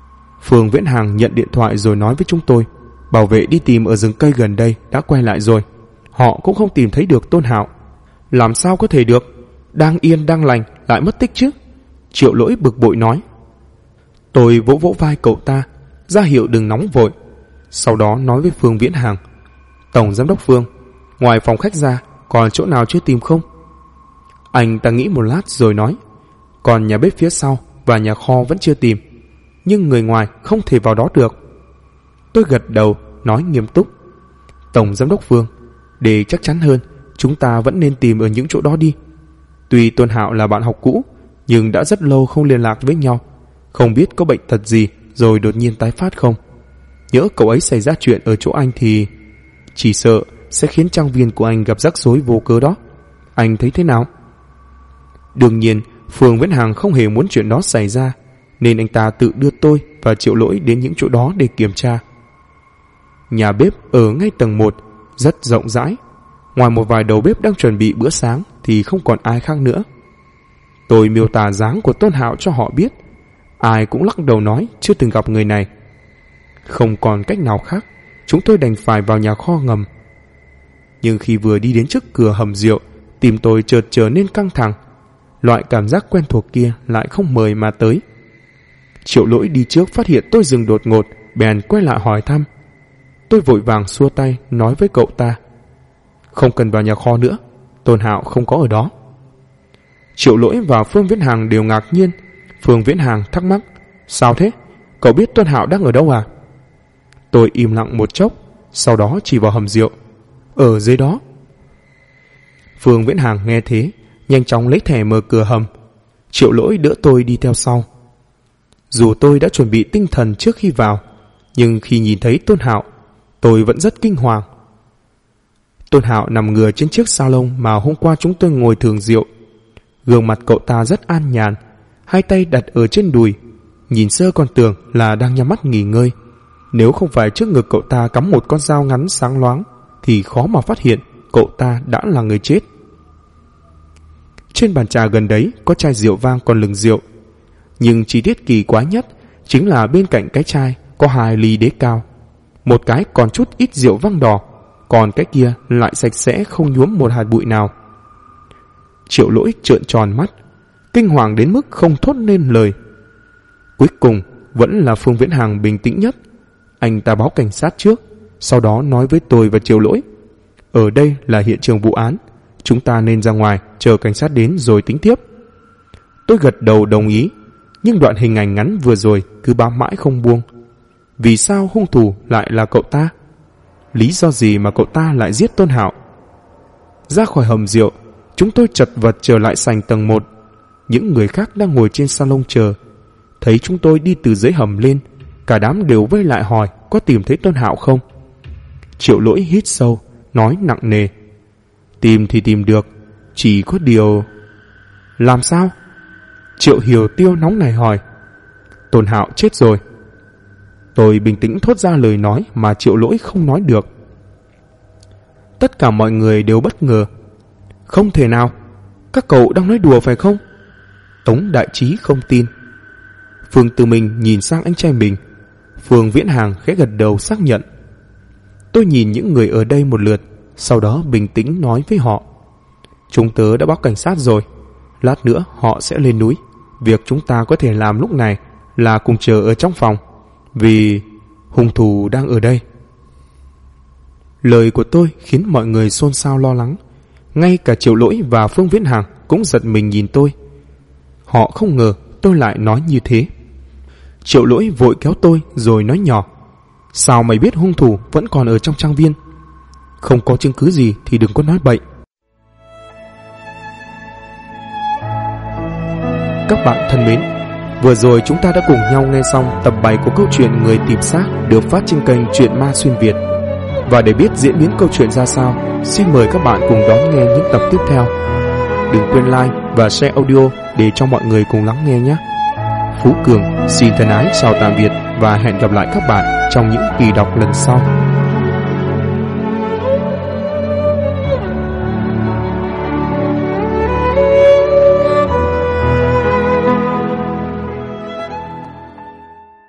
Phương Viễn Hàng nhận điện thoại rồi nói với chúng tôi, bảo vệ đi tìm ở rừng cây gần đây đã quay lại rồi. Họ cũng không tìm thấy được Tôn Hạo. Làm sao có thể được, đang yên đang lành lại mất tích chứ? Triệu Lỗi bực bội nói. Tôi vỗ vỗ vai cậu ta, ra hiệu đừng nóng vội. Sau đó nói với Phương Viễn Hàng, Tổng Giám đốc Phương, ngoài phòng khách ra còn chỗ nào chưa tìm không? Anh ta nghĩ một lát rồi nói, còn nhà bếp phía sau và nhà kho vẫn chưa tìm, nhưng người ngoài không thể vào đó được. Tôi gật đầu nói nghiêm túc, Tổng Giám đốc Phương, để chắc chắn hơn, chúng ta vẫn nên tìm ở những chỗ đó đi. Tuy Tôn Hạo là bạn học cũ, nhưng đã rất lâu không liên lạc với nhau, không biết có bệnh tật gì rồi đột nhiên tái phát không. Nhỡ cậu ấy xảy ra chuyện ở chỗ anh thì chỉ sợ sẽ khiến trang viên của anh gặp rắc rối vô cớ đó. Anh thấy thế nào? Đương nhiên Phương Viễn Hàng không hề muốn chuyện đó xảy ra, nên anh ta tự đưa tôi và Triệu Lỗi đến những chỗ đó để kiểm tra. Nhà bếp ở ngay tầng 1, rất rộng rãi. Ngoài một vài đầu bếp đang chuẩn bị bữa sáng thì không còn ai khác nữa. Tôi miêu tả dáng của Tôn Hạo cho họ biết. Ai cũng lắc đầu nói chưa từng gặp người này. Không còn cách nào khác, chúng tôi đành phải vào nhà kho ngầm. Nhưng khi vừa đi đến trước cửa hầm rượu, tim tôi chợt trở nên căng thẳng. Loại cảm giác quen thuộc kia lại không mời mà tới. Triệu Lỗi đi trước phát hiện tôi dừng đột ngột, bèn quay lại hỏi thăm. Tôi vội vàng xua tay nói với cậu ta, không cần vào nhà kho nữa, Tôn Hạo không có ở đó. Triệu Lỗi và Phương Viễn Hàng đều ngạc nhiên. Phương Viễn Hàng thắc mắc, sao thế? Cậu biết Tôn Hạo đang ở đâu à? Tôi im lặng một chốc, sau đó chỉ vào hầm rượu, ở dưới đó. Phương Viễn Hàng nghe thế, nhanh chóng lấy thẻ mở cửa hầm. Triệu Lỗi đỡ tôi đi theo sau. Dù tôi đã chuẩn bị tinh thần trước khi vào, nhưng khi nhìn thấy Tôn Hạo, tôi vẫn rất kinh hoàng. Tôn Hạo nằm ngửa trên chiếc salon mà hôm qua chúng tôi ngồi thưởng rượu. Gương mặt cậu ta rất an nhàn, hai tay đặt ở trên đùi, nhìn sơ còn tưởng là đang nhắm mắt nghỉ ngơi. Nếu không phải trước ngực cậu ta cắm một con dao ngắn sáng loáng thì khó mà phát hiện cậu ta đã là người chết. Trên bàn trà gần đấy có chai rượu vang còn lừng rượu, nhưng chi tiết kỳ quái nhất chính là bên cạnh cái chai có 2 ly đế cao. Một cái còn chút ít rượu vang đỏ, còn cái kia lại sạch sẽ không nhuốm một hạt bụi nào. Triệu Lỗi trợn tròn mắt, kinh hoàng đến mức không thốt nên lời. Cuối cùng vẫn là Phương Viễn Hàng bình tĩnh nhất. Anh ta báo cảnh sát trước, sau đó nói với tôi và Triệu Lỗi, ở đây là hiện trường vụ án, chúng ta nên ra ngoài chờ cảnh sát đến rồi tính tiếp. Tôi gật đầu đồng ý, nhưng đoạn hình ảnh ngắn vừa rồi cứ bám mãi không buông. Vì sao hung thủ lại là cậu ta? Lý do gì mà cậu ta lại giết Tôn Hạo? Ra khỏi hầm rượu, chúng tôi chật vật trở lại sảnh tầng 1. Những người khác đang ngồi trên salon chờ. Thấy chúng tôi đi từ dưới hầm lên, cả đám đều vây lại hỏi có tìm thấy Tôn Hạo không. Triệu Lỗi hít sâu, nói nặng nề, tìm thì tìm được, chỉ có điều... Làm sao? Triệu Hiểu Tiêu nóng nảy hỏi. Tôn Hạo chết rồi. Tôi bình tĩnh thốt ra lời nói mà Triệu Lỗi không nói được. Tất cả mọi người đều bất ngờ. Không thể nào, các cậu đang nói đùa phải không? Tống Đại Trí không tin. Phương Tư Minh nhìn sang anh trai mình. Phương Viễn Hàng khẽ gật đầu xác nhận. Tôi nhìn những người ở đây một lượt, sau đó bình tĩnh nói với họ, chúng tớ đã báo cảnh sát rồi, lát nữa họ sẽ lên núi. Việc chúng ta có thể làm lúc này là cùng chờ ở trong phòng, vì hung thủ đang ở đây. Lời của tôi khiến mọi người xôn xao lo lắng. Ngay cả Triệu Lỗi và Phương Viễn Hàng cũng giật mình nhìn tôi. Họ không ngờ tôi lại nói như thế. Triệu Lỗi vội kéo tôi rồi nói nhỏ, sao mày biết hung thủ vẫn còn ở trong trang viên? Không có chứng cứ gì thì đừng có nói bậy. Các bạn thân mến, vừa rồi chúng ta đã cùng nhau nghe xong tập 7 của câu chuyện Người tìm xác được phát trên kênh Truyện Ma Xuyên Việt. Và để biết diễn biến câu chuyện ra sao, xin mời các bạn cùng đón nghe những tập tiếp theo. Đừng quên like và share audio để cho mọi người cùng lắng nghe nhé. Phú Cường xin thân ái chào tạm biệt và hẹn gặp lại các bạn trong những kỳ đọc lần sau.